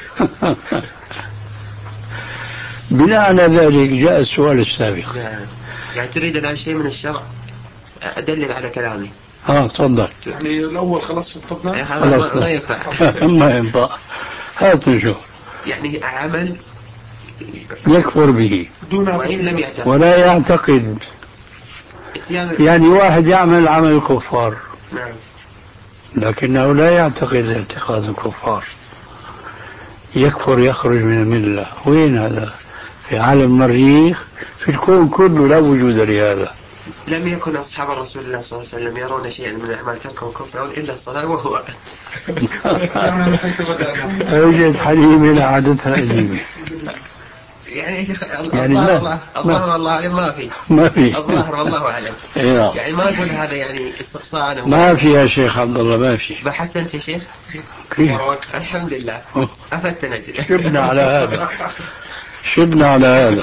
Speaker 4: بناء على ذلك جاء السؤال السابق.
Speaker 3: نعم. يعني تريد الآن شيء من الشرع أدلل على كلامي.
Speaker 4: اه تفضل.
Speaker 5: يعني الأول خلاص شطبنا.
Speaker 3: خلاص ما ينفع.
Speaker 4: ما ينفع. هات نشوف.
Speaker 3: يعني عمل
Speaker 4: يكفر به
Speaker 3: وإن لم يعتقد
Speaker 4: ولا يعتقد. يعني واحد يعمل عمل الكفار.
Speaker 3: نعم.
Speaker 4: لكنه لا يعتقد اعتقاد الكفار، يكفر يخرج من الملة. وين هذا؟ في عالم المريخ؟ في الكون كله لا وجود لهذا.
Speaker 3: لم يكن أصحاب الرسول الله صلى الله عليه وسلم يرون شيئا من أعمال تركهم كفرا إلا الصلاة وهو
Speaker 4: أوجد حليمة عادتها أليمة.
Speaker 3: يعني
Speaker 4: يعني
Speaker 3: الظاهر
Speaker 4: ما
Speaker 3: والله الظاهر والله ما في
Speaker 4: ما في
Speaker 3: الظاهر والله أعلم.
Speaker 4: إيه.
Speaker 3: يعني ما أقول هذا يعني استقصاء.
Speaker 4: ما في يا شيخ عبد الله ما في.
Speaker 3: بحثت أنت يا شيخ؟
Speaker 4: كيف؟
Speaker 3: الحمد لله أفدتنا.
Speaker 4: شبنا على هذا شبنا على هذا.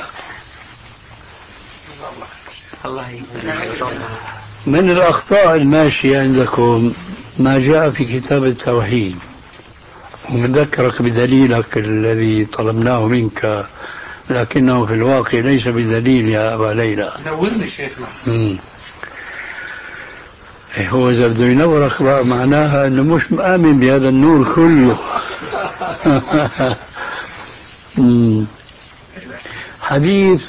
Speaker 3: الله يسلمك.
Speaker 4: من الأخطاء الماشية عندكم ما جاء في كتاب التوحيد، ونذكرك بدليلك الذي طلبناه منك لكنه في الواقع ليس بدليل يا أبا ليلى.
Speaker 5: نورني شيخنا.
Speaker 4: امم هو إذا بده ينورك بقى معناها أنه مش مآمن بهذا النور كله. حديث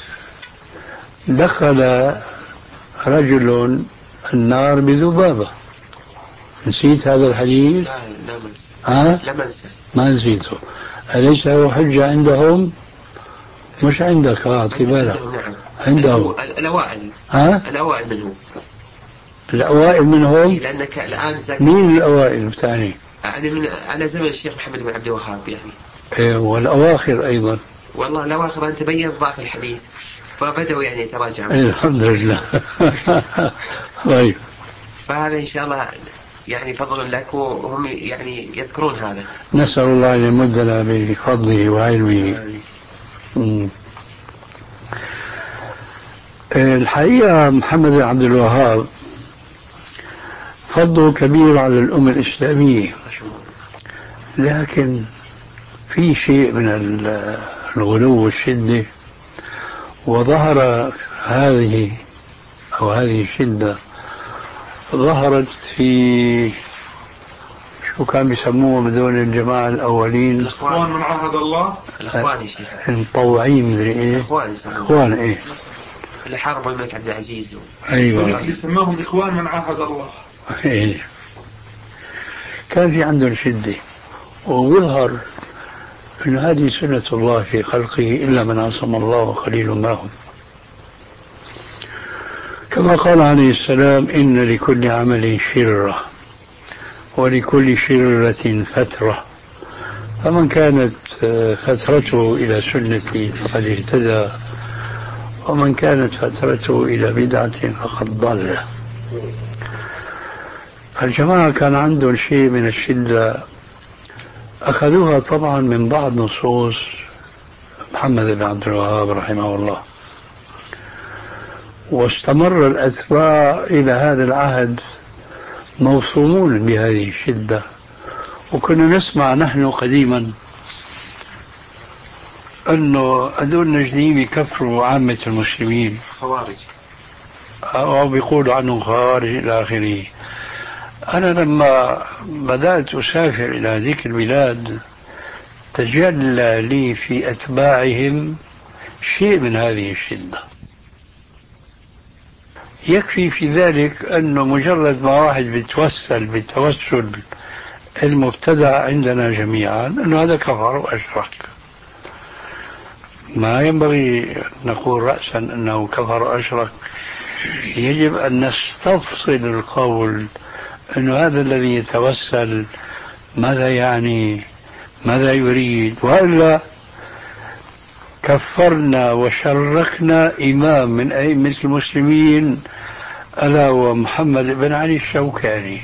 Speaker 4: دخل رجل النار بذبابة، نسيت هذا الحديث؟
Speaker 3: لا لا منسى.
Speaker 4: ها؟
Speaker 3: لا منسى.
Speaker 4: ما نسيته. أليس هو حجة عندهم؟ مش عندك أعطي بالك.
Speaker 3: نعم.
Speaker 4: عندهم
Speaker 3: الأوائل.
Speaker 4: ها؟
Speaker 3: الأوائل منهم.
Speaker 4: الأوائل منهم؟
Speaker 3: لأنك الآن زك...
Speaker 4: مين الأوائل الثاني؟
Speaker 3: يعني من على زمن الشيخ محمد بن عبد الوهاب يعني.
Speaker 4: إيه والأواخر أيضا.
Speaker 3: والله الأواخر أن تبين ضعف الحديث فبدأوا يعني يتراجعوا.
Speaker 4: إيه الحمد لله. طيب.
Speaker 3: فهذا إن شاء الله يعني فضل لك، وهم يعني يذكرون هذا.
Speaker 4: نسأل الله أن يمدنا بفضله وعلمه. الحقيقة محمد بن عبد الوهاب فضله كبير على الأمة الإسلامية، لكن في شيء من الغلو والشدة، وظهر هذه أو هذه الشدة ظهرت في شو كان بيسموه بدون الجماعة الأولين،
Speaker 5: الإخوان من عهد الله.
Speaker 3: الإخوان يا شيخ
Speaker 4: المطوعين مدري إيه.
Speaker 3: الإخوان
Speaker 4: إخوان إيه
Speaker 3: اللي حاربوا الملك عبد العزيز و...
Speaker 4: أيوة
Speaker 5: يسموهم إخوان من عهد الله.
Speaker 4: إيه. كان في عندهم شدة، ويظهر أن هذه سنة الله في خلقه إلا من عصم الله وقليل ما هم، كما قال عليه السلام إن لكل عمل شرة ولكل شرة فترة، فمن كانت فترته إلى سنتي فقد اهتدى، ومن كانت فترته إلى بدعة فقد ضل. فالجماعة كان عندهم شيء من الشدة أخذوها طبعا من بعض نصوص محمد بن عبد الوهاب رحمه الله، واستمر الأتباع إلى هذا العهد موصومون بهذه الشدة. وكنا نسمع نحن قديما أنه هذول النجديين يكفروا عامة المسلمين،
Speaker 3: خوارج،
Speaker 4: أو بيقولوا عنهم خوارج إلى آخره. أنا لما بدأت أسافر إلى هذيك البلاد تجلى لي في أتباعهم شيء من هذه الشدة. يكفي في ذلك أنه مجرد ما واحد بيتوسل بالتوسل المبتدع عندنا جميعا أنه هذا كفر وأشرك. ما ينبغي نقول رأسا أنه كفر وأشرك، يجب أن نستفصل القول أنه هذا الذي يتوسل ماذا يعني، ماذا يريد، وإلا كفرنا وشركنا إمام من أئمة المسلمين ألا ومحمد بن علي الشوكاني،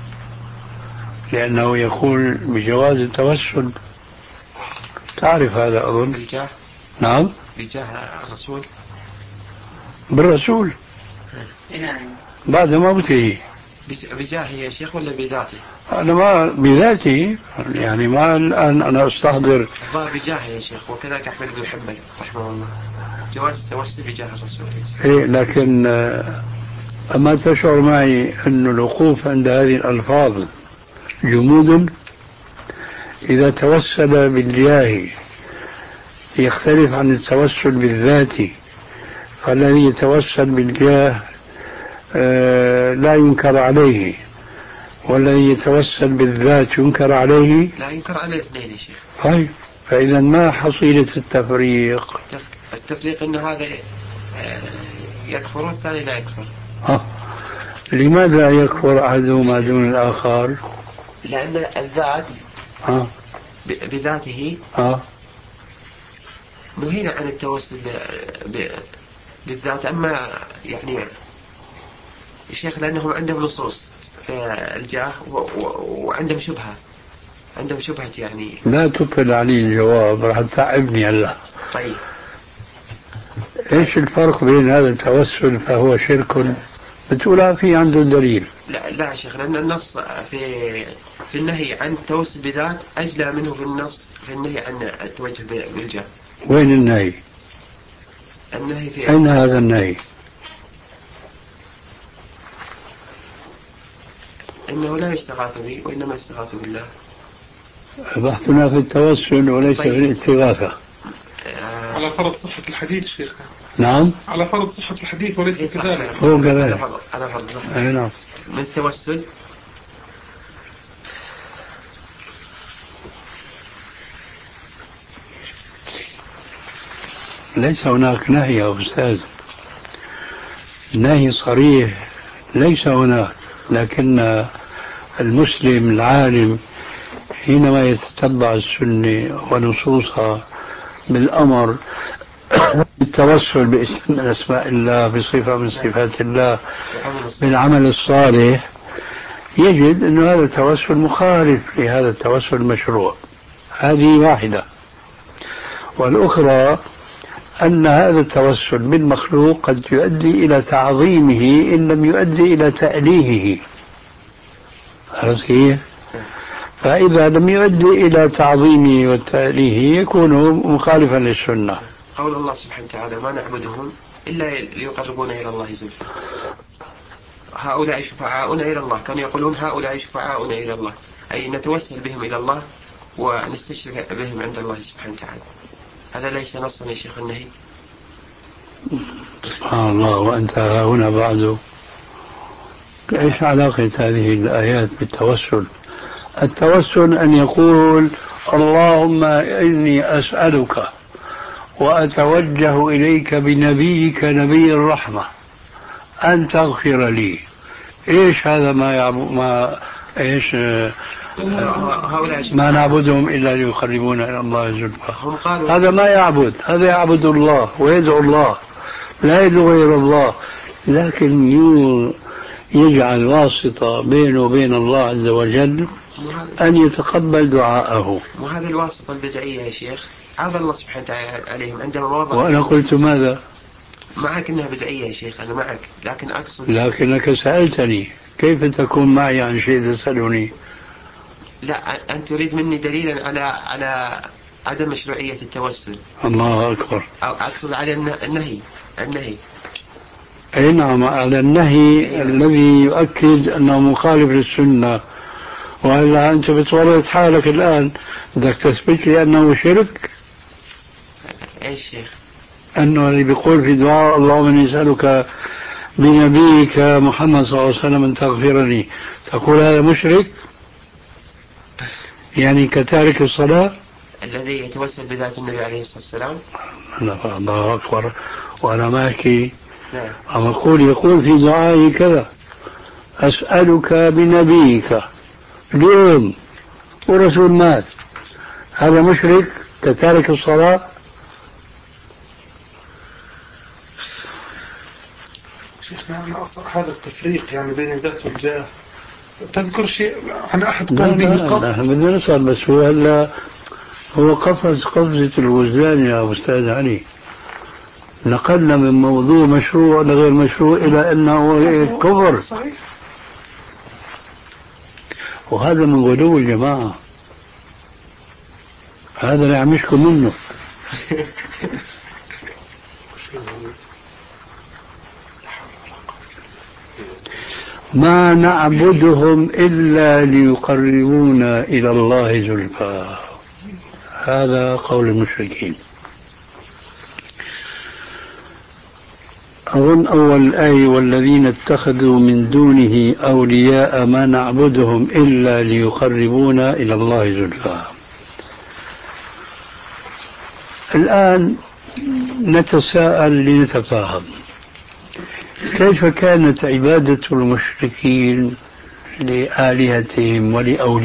Speaker 4: لأنه يقول بجواز التوسل. تعرف هذا أظن؟
Speaker 3: بالجاه.
Speaker 4: نعم
Speaker 3: بجاه الرسول.
Speaker 4: بالرسول.
Speaker 7: نعم.
Speaker 4: بعد ما بتهي
Speaker 3: بجاهه يا شيخ ولا بذاته؟
Speaker 4: أنا ما بذاتي يعني، ما الآن أنا أستحضر.
Speaker 3: الظاهر بجاهه يا شيخ، وكذلك أحمد بن حنبل رحمه الله جواز التوسل بجاه الرسول.
Speaker 4: إيه لكن أما تشعر معي أن الوقوف عند هذه الألفاظ جمود؟ إذا توسل بالجاه يختلف عن التوسل بالذات، فالذي يتوسل بالجاه آه لا ينكر عليه، والذي يتوسل بالذات ينكر عليه.
Speaker 3: لا ينكر عليه الاثنين يا شيخ.
Speaker 4: طيب فإذا ما حصيلة التفريق؟
Speaker 3: التفريق أن هذا يكفر والثاني لا يكفر.
Speaker 4: ها. لماذا يكفر أحدهما دون الآخر؟
Speaker 3: لأن الذات
Speaker 4: ها.
Speaker 3: بذاته
Speaker 4: ها.
Speaker 3: نهينا عن التوسل ب... بالذات. أما يعني الشيخ لأنهم عندهم نصوص في الجاه و... و... وعندهم شبهة عندهم شبهة يعني.
Speaker 4: لا تطل علي الجواب راح تعبني هلا.
Speaker 3: طيب
Speaker 4: ايش الفرق بين هذا التوسل فهو شرك بتقول في عنده دليل؟
Speaker 3: لا لا يا شيخ، لأن النص في في النهي عن التوسل بذات أجلى منه في النص في النهي عن التوجه بالجاه.
Speaker 4: وين النهي؟
Speaker 3: النهي في
Speaker 4: أين هذا النهي؟
Speaker 3: إنه لا يستغاث بي وإنما يستغاث بالله.
Speaker 4: بحثنا في التوسل وليس
Speaker 3: طيب.
Speaker 4: في الاستغاثة.
Speaker 3: آه
Speaker 5: على فرض صحة الحديث شيخنا.
Speaker 4: نعم
Speaker 5: على فرض صحة الحديث وليس كذلك.
Speaker 4: هو كذلك.
Speaker 3: على فرض
Speaker 4: أي نعم.
Speaker 3: من التوسل
Speaker 4: ليس هناك نهي يا أستاذ، نهي صريح ليس هناك، لكن المسلم العالم حينما يتتبع السنة ونصوصها بالأمر بالتوسل باسم من أسماء الله بصفة من صفات الله بالعمل الصالح يجد أن هذا التوسل مخالف لهذا التوسل المشروع. هذه واحدة. والأخرى أن هذا التوسل بالمخلوق قد يؤدي إلى تعظيمه إن لم يؤدي إلى تأليهه. عرفت كيف؟ فإذا لم يؤدي إلى تعظيمه والتأليه يكون مخالفا للسنة.
Speaker 3: قول الله سبحانه وتعالى ما نعبدهم إلا ليقربونا إلى الله زلفى. هؤلاء شفعاؤنا إلى الله، كانوا يقولون هؤلاء شفعاؤنا إلى الله، أي نتوسل بهم إلى الله ونستشرف بهم عند الله سبحانه وتعالى. هذا ليس نصا يا شيخ النهي.
Speaker 4: سبحان الله. وأنت هنا بعد إيش علاقة هذه الآيات بالتوسل؟ التوسل أن يقول اللهم إني أسألك وأتوجه إليك بنبيك نبي الرحمة أن تغفر لي. إيش هذا ما يعب... ما إيش ما نعبدهم إلا ليقربونا إلى الله زلفى. هذا ما يعبد، هذا يعبد الله ويدعو الله لا يدعو غير الله، لكن يجعل واسطة بينه وبين الله عز وجل أن يتقبل دعاءه.
Speaker 3: وهذه الواسطة البدعية يا شيخ عاب الله سبحانه وتعالى عليهم عندما وضع.
Speaker 4: وأنا قلت ماذا؟
Speaker 3: معك أنها بدعية يا شيخ، أنا معك، لكن أقصد
Speaker 4: لكنك سألتني كيف تكون معي عن شيء تسألني.
Speaker 3: لا أنت تريد مني دليلا على على عدم مشروعية التوسل.
Speaker 4: الله أكبر.
Speaker 3: أو أقصد على النهي النهي
Speaker 4: أي نعم، على النهي الذي يؤكد أنه مخالف للسنة. وإلا أنت بتورط حالك الآن بدك تثبت لي أنه شرك.
Speaker 3: إيش شيخ؟
Speaker 4: أنه اللي بيقول في دعاء اللهم إني أسألك بنبيك محمد صلى الله عليه وسلم أن تغفرني، تقول هذا مشرك؟ يعني كتارك الصلاة
Speaker 3: الذي يتوسل بذات النبي عليه الصلاة والسلام.
Speaker 4: الله أكبر. وأنا ما أحكي،
Speaker 3: نعم.
Speaker 4: أما أقول يقول في دعائي كذا أسألك بنبيك اليوم ورسول مات، هذا مشرك كتارك الصلاة؟
Speaker 5: شيخنا أنا هذا التفريق يعني بين ذات والجاه، تذكر شيء عن أحد قال به قبل؟
Speaker 4: نحن بدنا نسأل، بس هو هلا هو قفز قفزة الوزان يا أستاذ علي، نقلنا من موضوع مشروع لغير مشروع إلى أنه كفر.
Speaker 5: صحيح.
Speaker 4: وهذا من غلو الجماعة، هذا اللي عم يشكو منه. ما نعبدهم إلا ليقربونا إلى الله زلفى، هذا قول المشركين. أظن أول الآية والذين اتخذوا من دونه أولياء ما نعبدهم إلا ليقربونا إلى الله زلفى. الآن نتساءل لنتفاهم، كيف كانت عبادة المشركين لآلهتهم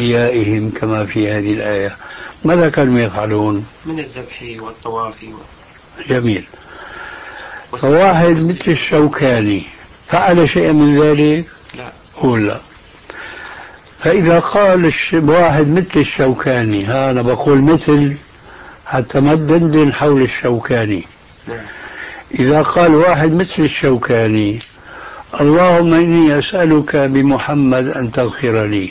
Speaker 4: ولأوليائهم كما في هذه الآية؟ ماذا كانوا يفعلون؟
Speaker 3: من الذبح والطواف
Speaker 4: جميل. فواحد مثل الشوكاني فعل شيئا من ذلك؟
Speaker 3: لا.
Speaker 4: قول لا. فإذا قال واحد مثل الشوكاني، ها أنا بقول مثل حتى ما تدندن حول الشوكاني.
Speaker 3: نعم.
Speaker 4: إذا قال واحد مثل الشوكاني اللهم إني أسألك بمحمد أن تغفر لي،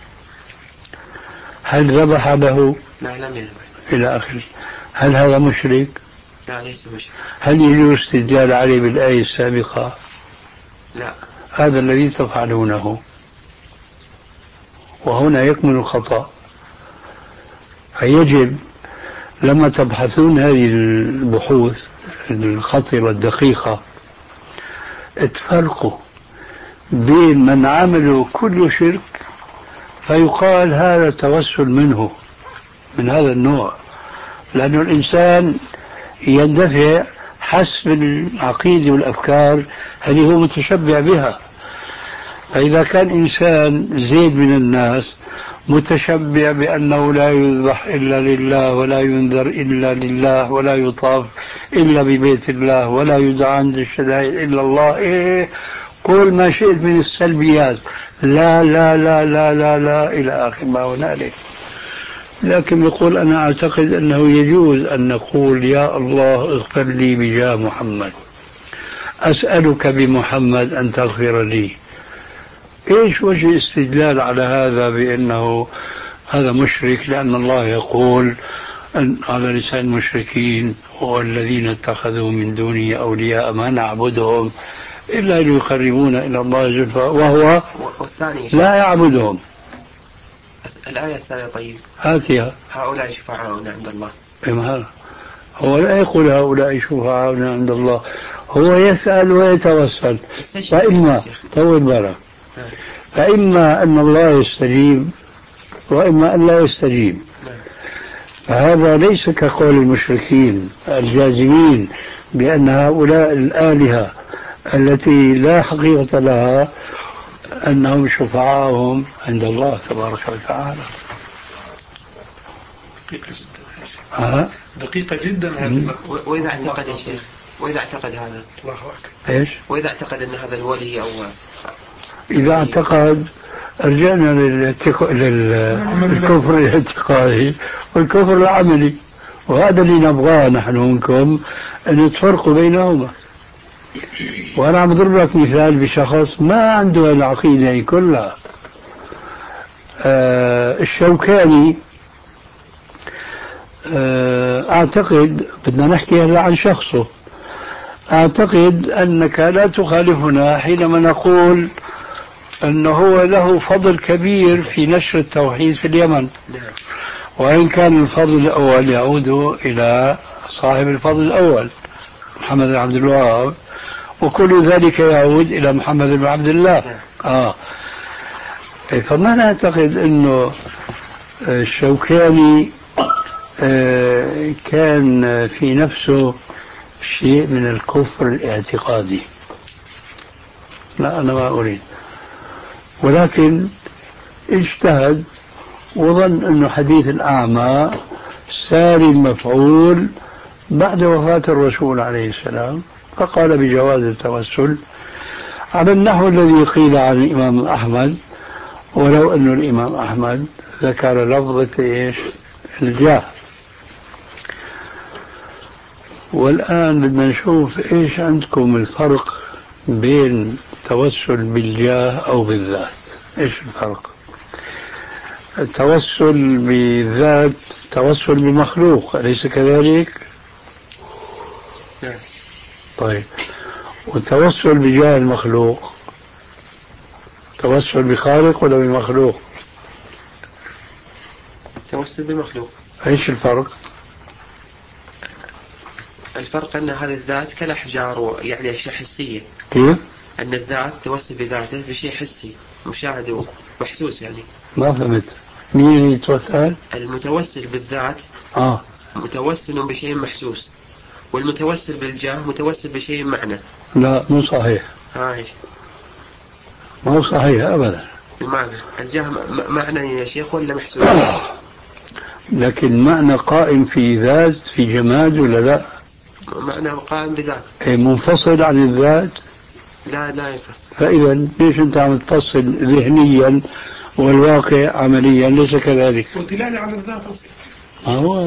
Speaker 4: هل ذبح له؟
Speaker 3: لا لم يذبح.
Speaker 4: إلى آخره. هل هذا مشرك؟
Speaker 3: لا ليس مشرك.
Speaker 4: هل يجوز استدلال عليه بالآية السابقة؟
Speaker 3: لا.
Speaker 4: هذا الذي تفعلونه، وهنا يكمن الخطأ. فيجب لما تبحثون هذه البحوث الخطيرة الدقيقة تفرقوا بين من عملوا كل شرك فيقال هذا توسل منه من هذا النوع، لأن الإنسان يندفع حسب العقيدة والأفكار هل هو متشبع بها. فإذا كان إنسان زيد من الناس متشبع بأنه لا يذبح إلا لله ولا ينذر إلا لله ولا يطاف إلا ببيت الله ولا يدعى عند الشدائد إلا الله، إيه قول ما شئت من السلبيات، لا لا لا لا لا لا إلى آخر ما هنالك. لكن يقول أنا أعتقد أنه يجوز أن نقول يا الله اغفر لي بجاه محمد، أسألك بمحمد أن تغفر لي. إيش وجه استدلال على هذا بأنه هذا مشرك؟ لأن الله يقول أن على لسان المشركين والذين اتخذوا من دونه أولياء ما نعبدهم إلا ليقربونا إلى الله زلفى وهو لا يعبدهم.
Speaker 3: الآية الثانية طيب
Speaker 4: هاتها.
Speaker 3: هؤلاء شفعاؤنا عند الله.
Speaker 4: إيه هو لا يقول هؤلاء شفعاؤنا عند الله، هو يسأل ويتوسل. فإما طول بالك، فإما أن الله يستجيب وإما أن لا يستجيب. فهذا ليس كقول المشركين الجازمين بأن هؤلاء الآلهة التي لا حقيقة لها أنهم شفعاءهم عند الله تبارك وتعالى.
Speaker 5: دقيقة جدا.
Speaker 4: أه؟
Speaker 5: دقيقة جدا هذه.
Speaker 3: وإذا اعتقد يا شيخ، وإذا اعتقد هذا
Speaker 5: الله أكبر.
Speaker 4: إيش؟
Speaker 3: وإذا اعتقد أن هذا الولي أو
Speaker 4: إذا اعتقد رجعنا للكفر الاعتقادي والكفر العملي، وهذا اللي نبغاه نحن منكم أن تفرقوا بينهما. وأنا عم أضرب لك مثال بشخص ما عنده العقيدة كلها. آه الشوكاني آه أعتقد بدنا نحكي هلا عن شخصه، أعتقد أنك لا تخالفنا حينما نقول أنه هو له فضل كبير في نشر التوحيد في اليمن، وإن كان الفضل الأول يعود إلى صاحب الفضل الأول محمد بن عبد الوهاب، وكل ذلك يعود إلى محمد بن عبد الله. آه. فما نعتقد أنه الشوكاني آه كان في نفسه شيء من الكفر الاعتقادي، لا أنا ما أريد، ولكن اجتهد وظن أنه حديث الأعمى ساري المفعول بعد وفاة الرسول عليه السلام، فقال بجواز التوسل على النحو الذي قيل عن الإمام أحمد، ولو أن الإمام أحمد ذكر لفظة إيش الجاه. والآن بدنا نشوف إيش عندكم الفرق بين التوسل بالجاه أو بالذات. إيش الفرق؟ التوسل بالذات توسل بمخلوق، أليس كذلك؟ طيب، والتوسل بجاه المخلوق توسل بخالق ولا بمخلوق؟
Speaker 3: توسل بمخلوق.
Speaker 4: ايش الفرق؟
Speaker 3: الفرق أن هذه الذات كالأحجار، يعني أشياء حسية.
Speaker 4: كيف؟
Speaker 3: أن الذات توسل بذاته بشيء حسي مشاهد ومحسوس. يعني
Speaker 4: ما فهمت، مين اللي يتوسل؟
Speaker 3: المتوسل بالذات
Speaker 4: آه.
Speaker 3: متوسل بشيء محسوس، والمتوسل بالجاه متوسل بشيء معنى.
Speaker 4: لا مو صحيح.
Speaker 3: هاي
Speaker 4: ما هو صحيح أبدا.
Speaker 3: المعنى الجاه معنى يا شيخ ولا محسوس؟
Speaker 4: لكن معنى قائم في ذات في جماد ولا لا؟
Speaker 3: معنى قائم بذات.
Speaker 4: منفصل عن الذات؟
Speaker 3: لا لا ينفصل.
Speaker 4: فإذا ليش أنت عم تفصل ذهنيا والواقع عمليا ليس كذلك؟
Speaker 5: ودلالة على الذات أصلا.
Speaker 4: هو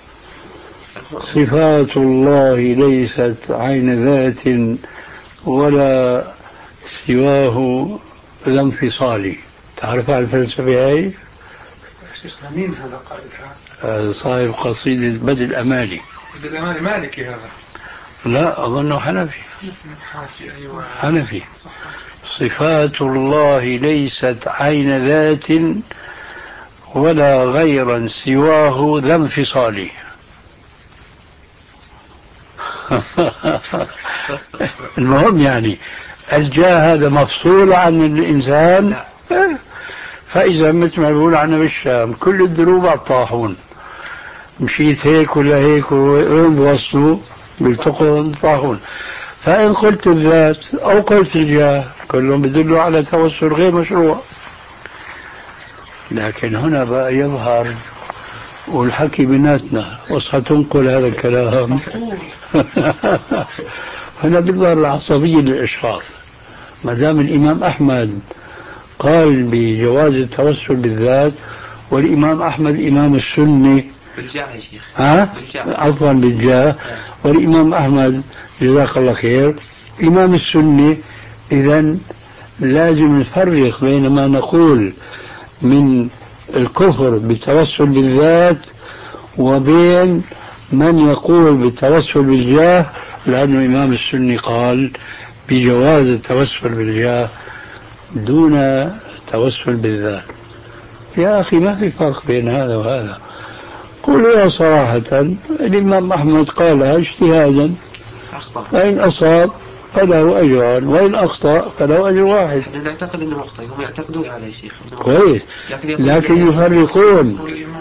Speaker 4: صفات الله ليست عين ذات ولا سواه ذا انفصال. تعرف على الفلسفة هاي؟
Speaker 5: مين هذا قائلها؟
Speaker 4: هذا صاحب قصيدة بدء الأمالي.
Speaker 5: بدء الأمالي مالكي هذا؟
Speaker 4: لا أظنه حنفي.
Speaker 5: حنفي أيوة.
Speaker 4: حنفي.
Speaker 5: صح.
Speaker 4: صفات الله ليست عين ذات ولا غيرا سواه ذا انفصال. المهم يعني الجاه هذا مفصول عن الإنسان. فإذا مثل ما بيقول عنا بالشام كل الدروب على الطاحون، مشيت هيك ولا هيك وين بوصلوا بيلتقوا الطاحون. فإن قلت الذات أو قلت الجاه كلهم بدلوا على توسل غير مشروع. لكن هنا بقى يظهر والحكي بيناتنا وصحة تنقل هذا الكلام. هنا بيظهر العصبية للإشخاص. ما دام الإمام أحمد قال بجواز التوسل بالذات، والإمام أحمد إمام السنة
Speaker 3: بالجاه يا شيخ.
Speaker 4: ها؟ عفوا بالجاه. والإمام أحمد جزاك الله خير إمام السنة. إذن لازم نفرق بين ما نقول من الكفر بالتوسل بالذات وبين من يقول بالتوسل بالجاه، لأنه إمام السنة قال بجواز التوسل بالجاه دون التوسل بالذات. يا أخي ما في فرق بين هذا وهذا. قولوا صراحة الإمام أحمد قالها اجتهادا، فإن أصاب فله أجران وإن أخطأ فله أجر واحد.
Speaker 3: نحن نعتقد أنه أخطأ، هم يعتقدون هذا يا شيخ.
Speaker 4: كويس. لكن يفرقون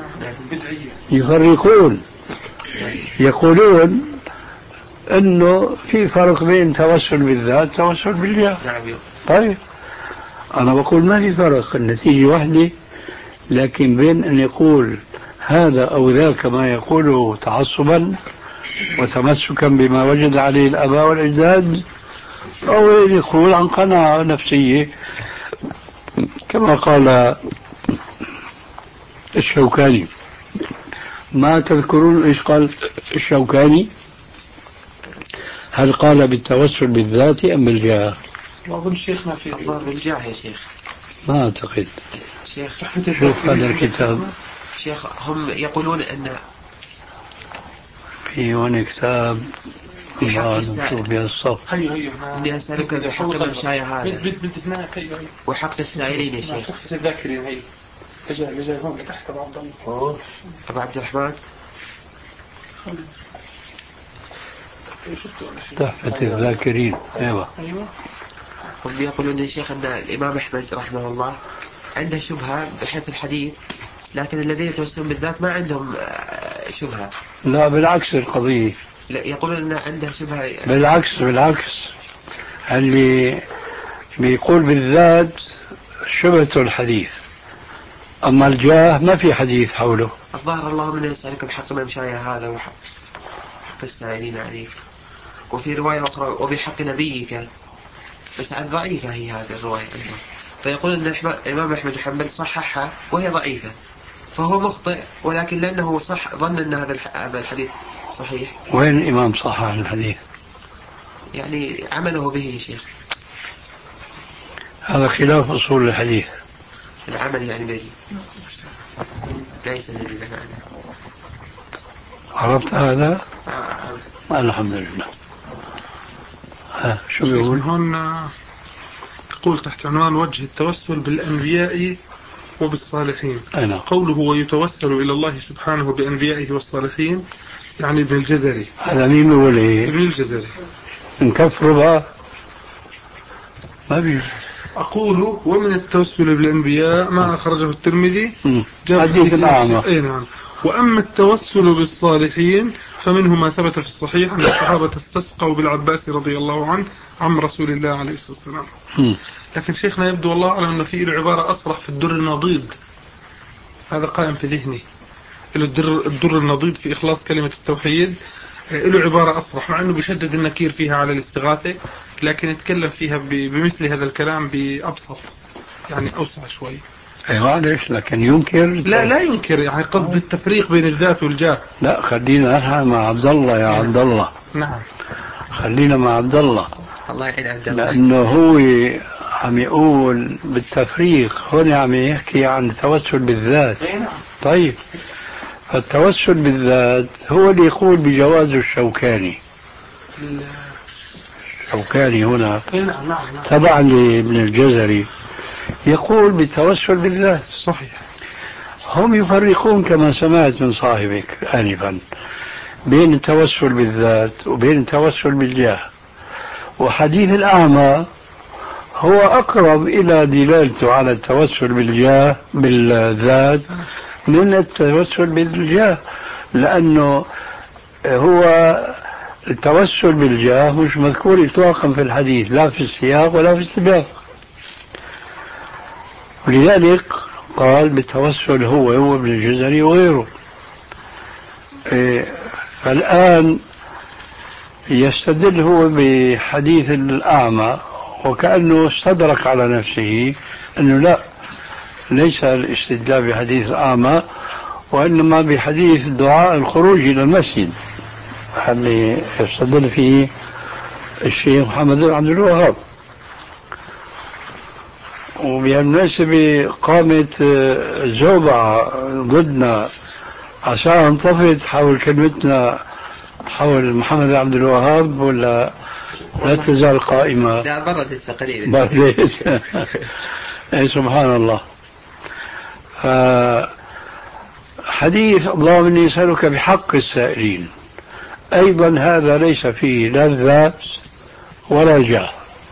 Speaker 4: يفرقون يقولون أنه في فرق بين توسل بالذات توسل بالجاه. طيب أنا بقول ما في فرق، النتيجة واحدة، لكن بين أن يقول هذا أو ذاك ما يقوله تعصبا وتمسكا بما وجد عليه الآباء والأجداد، أو يقول عن قناعة نفسية كما قال الشوكاني. ما تذكرون إيش قال الشوكاني؟ هل قال بالتوسل بالذات أم بالجاه؟
Speaker 5: أظن شيخنا في
Speaker 3: الظاهر بالجاه يا شيخ.
Speaker 4: ما أعتقد.
Speaker 3: شيخ
Speaker 4: شوف هذا الكتاب.
Speaker 3: شيخ هم يقولون أن
Speaker 4: في هنا كتاب
Speaker 3: نشوف
Speaker 4: يا الصف.
Speaker 3: بدي أسألك بحق المشاية هذا وحق السائلين يا شيخ.
Speaker 5: الذاكرين هي لجأ لجأ هون تحت أبو عبد الله.
Speaker 3: أبو عبد الرحمن
Speaker 4: تحفة الذاكرين. أيوة.
Speaker 3: هم يقولون يا شيخ أن الإمام أحمد رحمه الله عنده شبهة بحيث الحديث، لكن الذين يتوسلون بالذات ما عندهم شبهة.
Speaker 4: لا بالعكس القضية.
Speaker 3: لا يقولون أن عنده شبهة.
Speaker 4: بالعكس بالعكس اللي بيقول بالذات شبهة الحديث، أما الجاه ما في حديث حوله.
Speaker 3: الظاهر اللهم إني أسألك بحق ممشاية هذا وحق حق السائلين عليك. وفي رواية أخرى وبحق نبيك، بس عن ضعيفة هي هذه الرواية أيضا. فيقول أن الإمام أحمد حنبل صححها وهي ضعيفة، فهو مخطئ، ولكن لأنه صح ظن أن هذا الحديث صحيح.
Speaker 4: وين الإمام صحح الحديث؟
Speaker 3: يعني عمله به يا شيخ.
Speaker 4: هذا خلاف أصول الحديث.
Speaker 3: العمل يعني به ليس الذي معنى.
Speaker 4: عرفت هذا؟
Speaker 3: آه.
Speaker 4: الحمد لله. ها شو بيقول؟
Speaker 5: هون يقول تحت عنوان وجه التوسل بالأنبياء وبالصالحين.
Speaker 4: أنا.
Speaker 5: قوله ويتوسل إلى الله سبحانه بأنبيائه والصالحين يعني ابن الجزري.
Speaker 4: هذا مين بيقول إيه؟
Speaker 5: ابن الجزري.
Speaker 4: نكفر بقى ما بي.
Speaker 5: أقول ومن التوسل بالأنبياء ما أخرجه الترمذي
Speaker 4: حديث الأعمى.
Speaker 5: أي نعم. وأما التوسل بالصالحين فمنه ما ثبت في الصحيح أن الصحابة استسقوا بالعباس رضي الله عنه عم رسول الله عليه الصلاة والسلام. لكن شيخنا يبدو والله أعلم أن فيه العبارة أصرح في الدر النضيد، هذا قائم في ذهني. الدر, الدر النضيد في إخلاص كلمة التوحيد له عبارة أصرح، مع أنه بيشدد النكير فيها على الاستغاثة، لكن يتكلم فيها بمثل هذا الكلام بأبسط، يعني أوسع شوي.
Speaker 4: ايوه ليش؟ لكن ينكر؟
Speaker 5: لا لا ينكر، يعني قصد التفريق بين الذات والجاه.
Speaker 4: لا خلينا نحن مع عبد الله يا عبد الله.
Speaker 5: نعم
Speaker 4: خلينا مع عبد الله.
Speaker 3: الله يعين عبد الله.
Speaker 4: لأنه هو عم يقول بالتفريق، هون عم يحكي عن التوسل بالذات. طيب فالتوسل بالذات هو اللي يقول بجواز الشوكاني. الشوكاني هنا تبعا لابن الجزري يقول بالتوسل بالذات.
Speaker 5: صحيح.
Speaker 4: هم يفرقون كما سمعت من صاحبك آنفا بين التوسل بالذات وبين التوسل بالجاه، وحديث الأعمى هو أقرب إلى دلالته على التوسل بالجاه بالذات من التوسل بالجاه، لأنه هو التوسل بالجاه مش مذكور إطلاقا في الحديث، لا في السياق ولا في السباق، ولذلك قال بالتوسل هو هو ابن الجزري وغيره. فالآن يستدل هو بحديث الأعمى وكأنه استدرك على نفسه أنه لا، ليس الاستدلال بحديث الأعمى وإنما بحديث دعاء الخروج إلى المسجد اللي يستدل فيه الشيخ محمد بن عبد الوهاب. وبالمناسبة قامت زوبعة ضدنا عشان انطفت حول كلمتنا حول محمد بن عبد الوهاب، ولا لا تزال قائمة؟
Speaker 3: لا بردت تقريبا.
Speaker 4: بردت. سبحان الله. حديث اللهم إني أسألك بحق السائلين أيضا هذا ليس فيه لا ذات ولا جاه،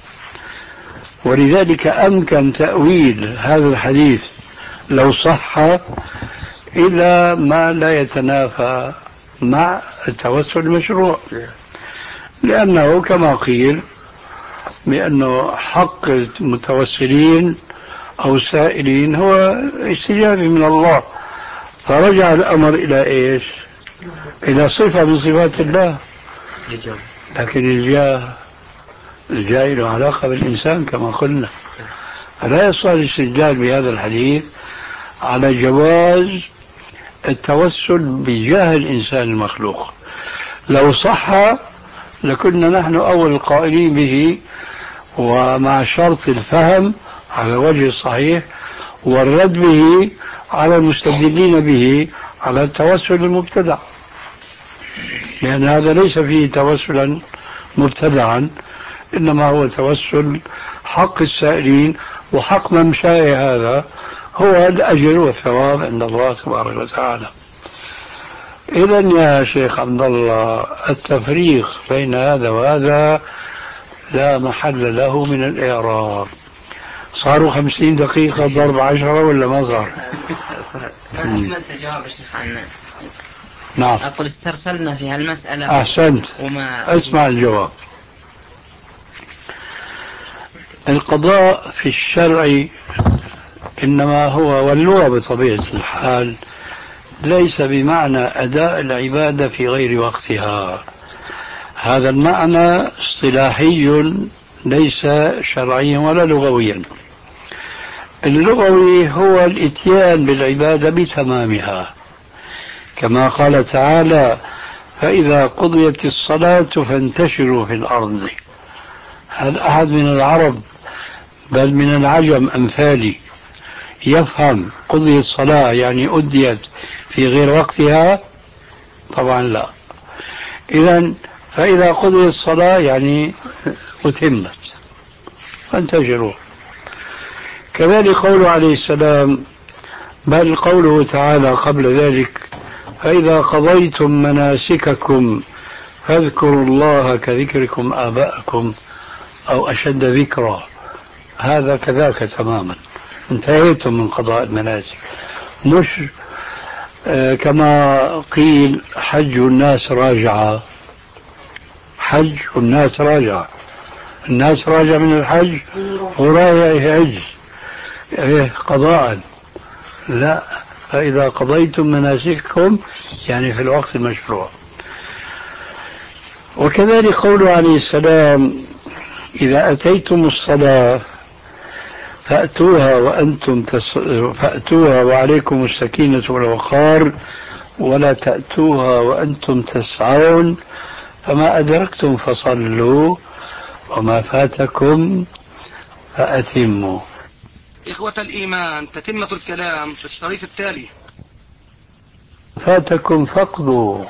Speaker 4: ولذلك أمكن تأويل هذا الحديث لو صح إلى ما لا يتنافى مع التوسل المشروع، لأنه كما قيل بأنه حق المتوسلين أو السائلين هو استجابة من الله، فرجع الأمر إلى إيش؟ إلى صفة من صفات الله. لكن الجاه الجاه له علاقة بالإنسان كما قلنا، فلا يصح الاستدلال بهذا الحديث على جواز التوسل بجاه الإنسان المخلوق. لو صح لكنا نحن أول القائلين به، ومع شرط الفهم على وجه الصحيح والرد به على المستدلين به على التوسل المبتدع، لأن هذا ليس فيه توسلا مبتدعا، إنما هو توسل حق السائلين، وحق من شاء هذا هو الأجر والثواب عند الله تبارك وتعالى. إذن يا شيخ عبد الله التفريق بين هذا وهذا لا محل له من الإعراب. صاروا خمسين دقيقة ضرب عشرة ولا ما صار؟
Speaker 7: أنا أكملت جواب الشيخ عنا.
Speaker 4: نعم.
Speaker 7: أقول استرسلنا في هالمسألة.
Speaker 4: أحسنت.
Speaker 7: وما
Speaker 4: اسمع الجواب. القضاء في الشرع إنما هو، واللغة بطبيعة الحال ليس بمعنى أداء العبادة في غير وقتها، هذا المعنى اصطلاحي ليس شرعيا ولا لغويا. اللغوي هو الاتيان بالعبادة بتمامها، كما قال تعالى فإذا قضيت الصلاة فانتشروا في الأرض. هل أحد من العرب بل من العجم أمثالي يفهم قضيت الصلاة يعني أديت في غير وقتها؟ طبعا لا. إذن فإذا قضيت الصلاة يعني أتمت فانتشروا. كذلك قوله عليه السلام، بل قوله تعالى قبل ذلك فإذا قضيتم مناسككم فاذكروا الله كذكركم آباءكم أو أشد ذكرا. هذا كذاك تماما، انتهيتم من قضاء المناسك. مش آه كما قيل حج الناس راجعة، حج الناس راجعة، الناس راجع من الحج ورايح حج إيه قضاء. لا، فإذا قضيتم مناسككم يعني في الوقت المشروع. وكذلك قوله عليه السلام إذا أتيتم الصلاة فأتوها وأنتم تس... فأتوها وعليكم السكينة والوقار ولا تأتوها وأنتم تسعون فما أدركتم فصلوا وما فاتكم فأتموا.
Speaker 2: إخوة الإيمان، تتمة الكلام في الشريط التالي.
Speaker 4: فاتكم فقدوا.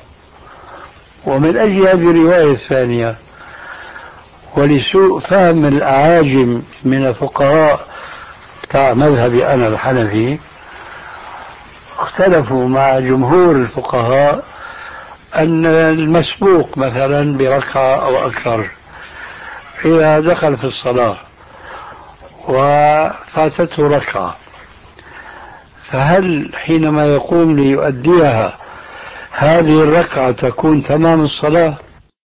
Speaker 4: ومن أجل هذه الرواية الثانية ولسوء فهم الأعاجم من الفقهاء بتاع مذهبي أنا الحنفي اختلفوا مع جمهور الفقهاء أن المسبوق مثلا بركعة أو أكثر إذا دخل في الصلاة وفاتته ركعة فهل حينما يقوم ليؤديها هذه الركعة تكون تمام الصلاة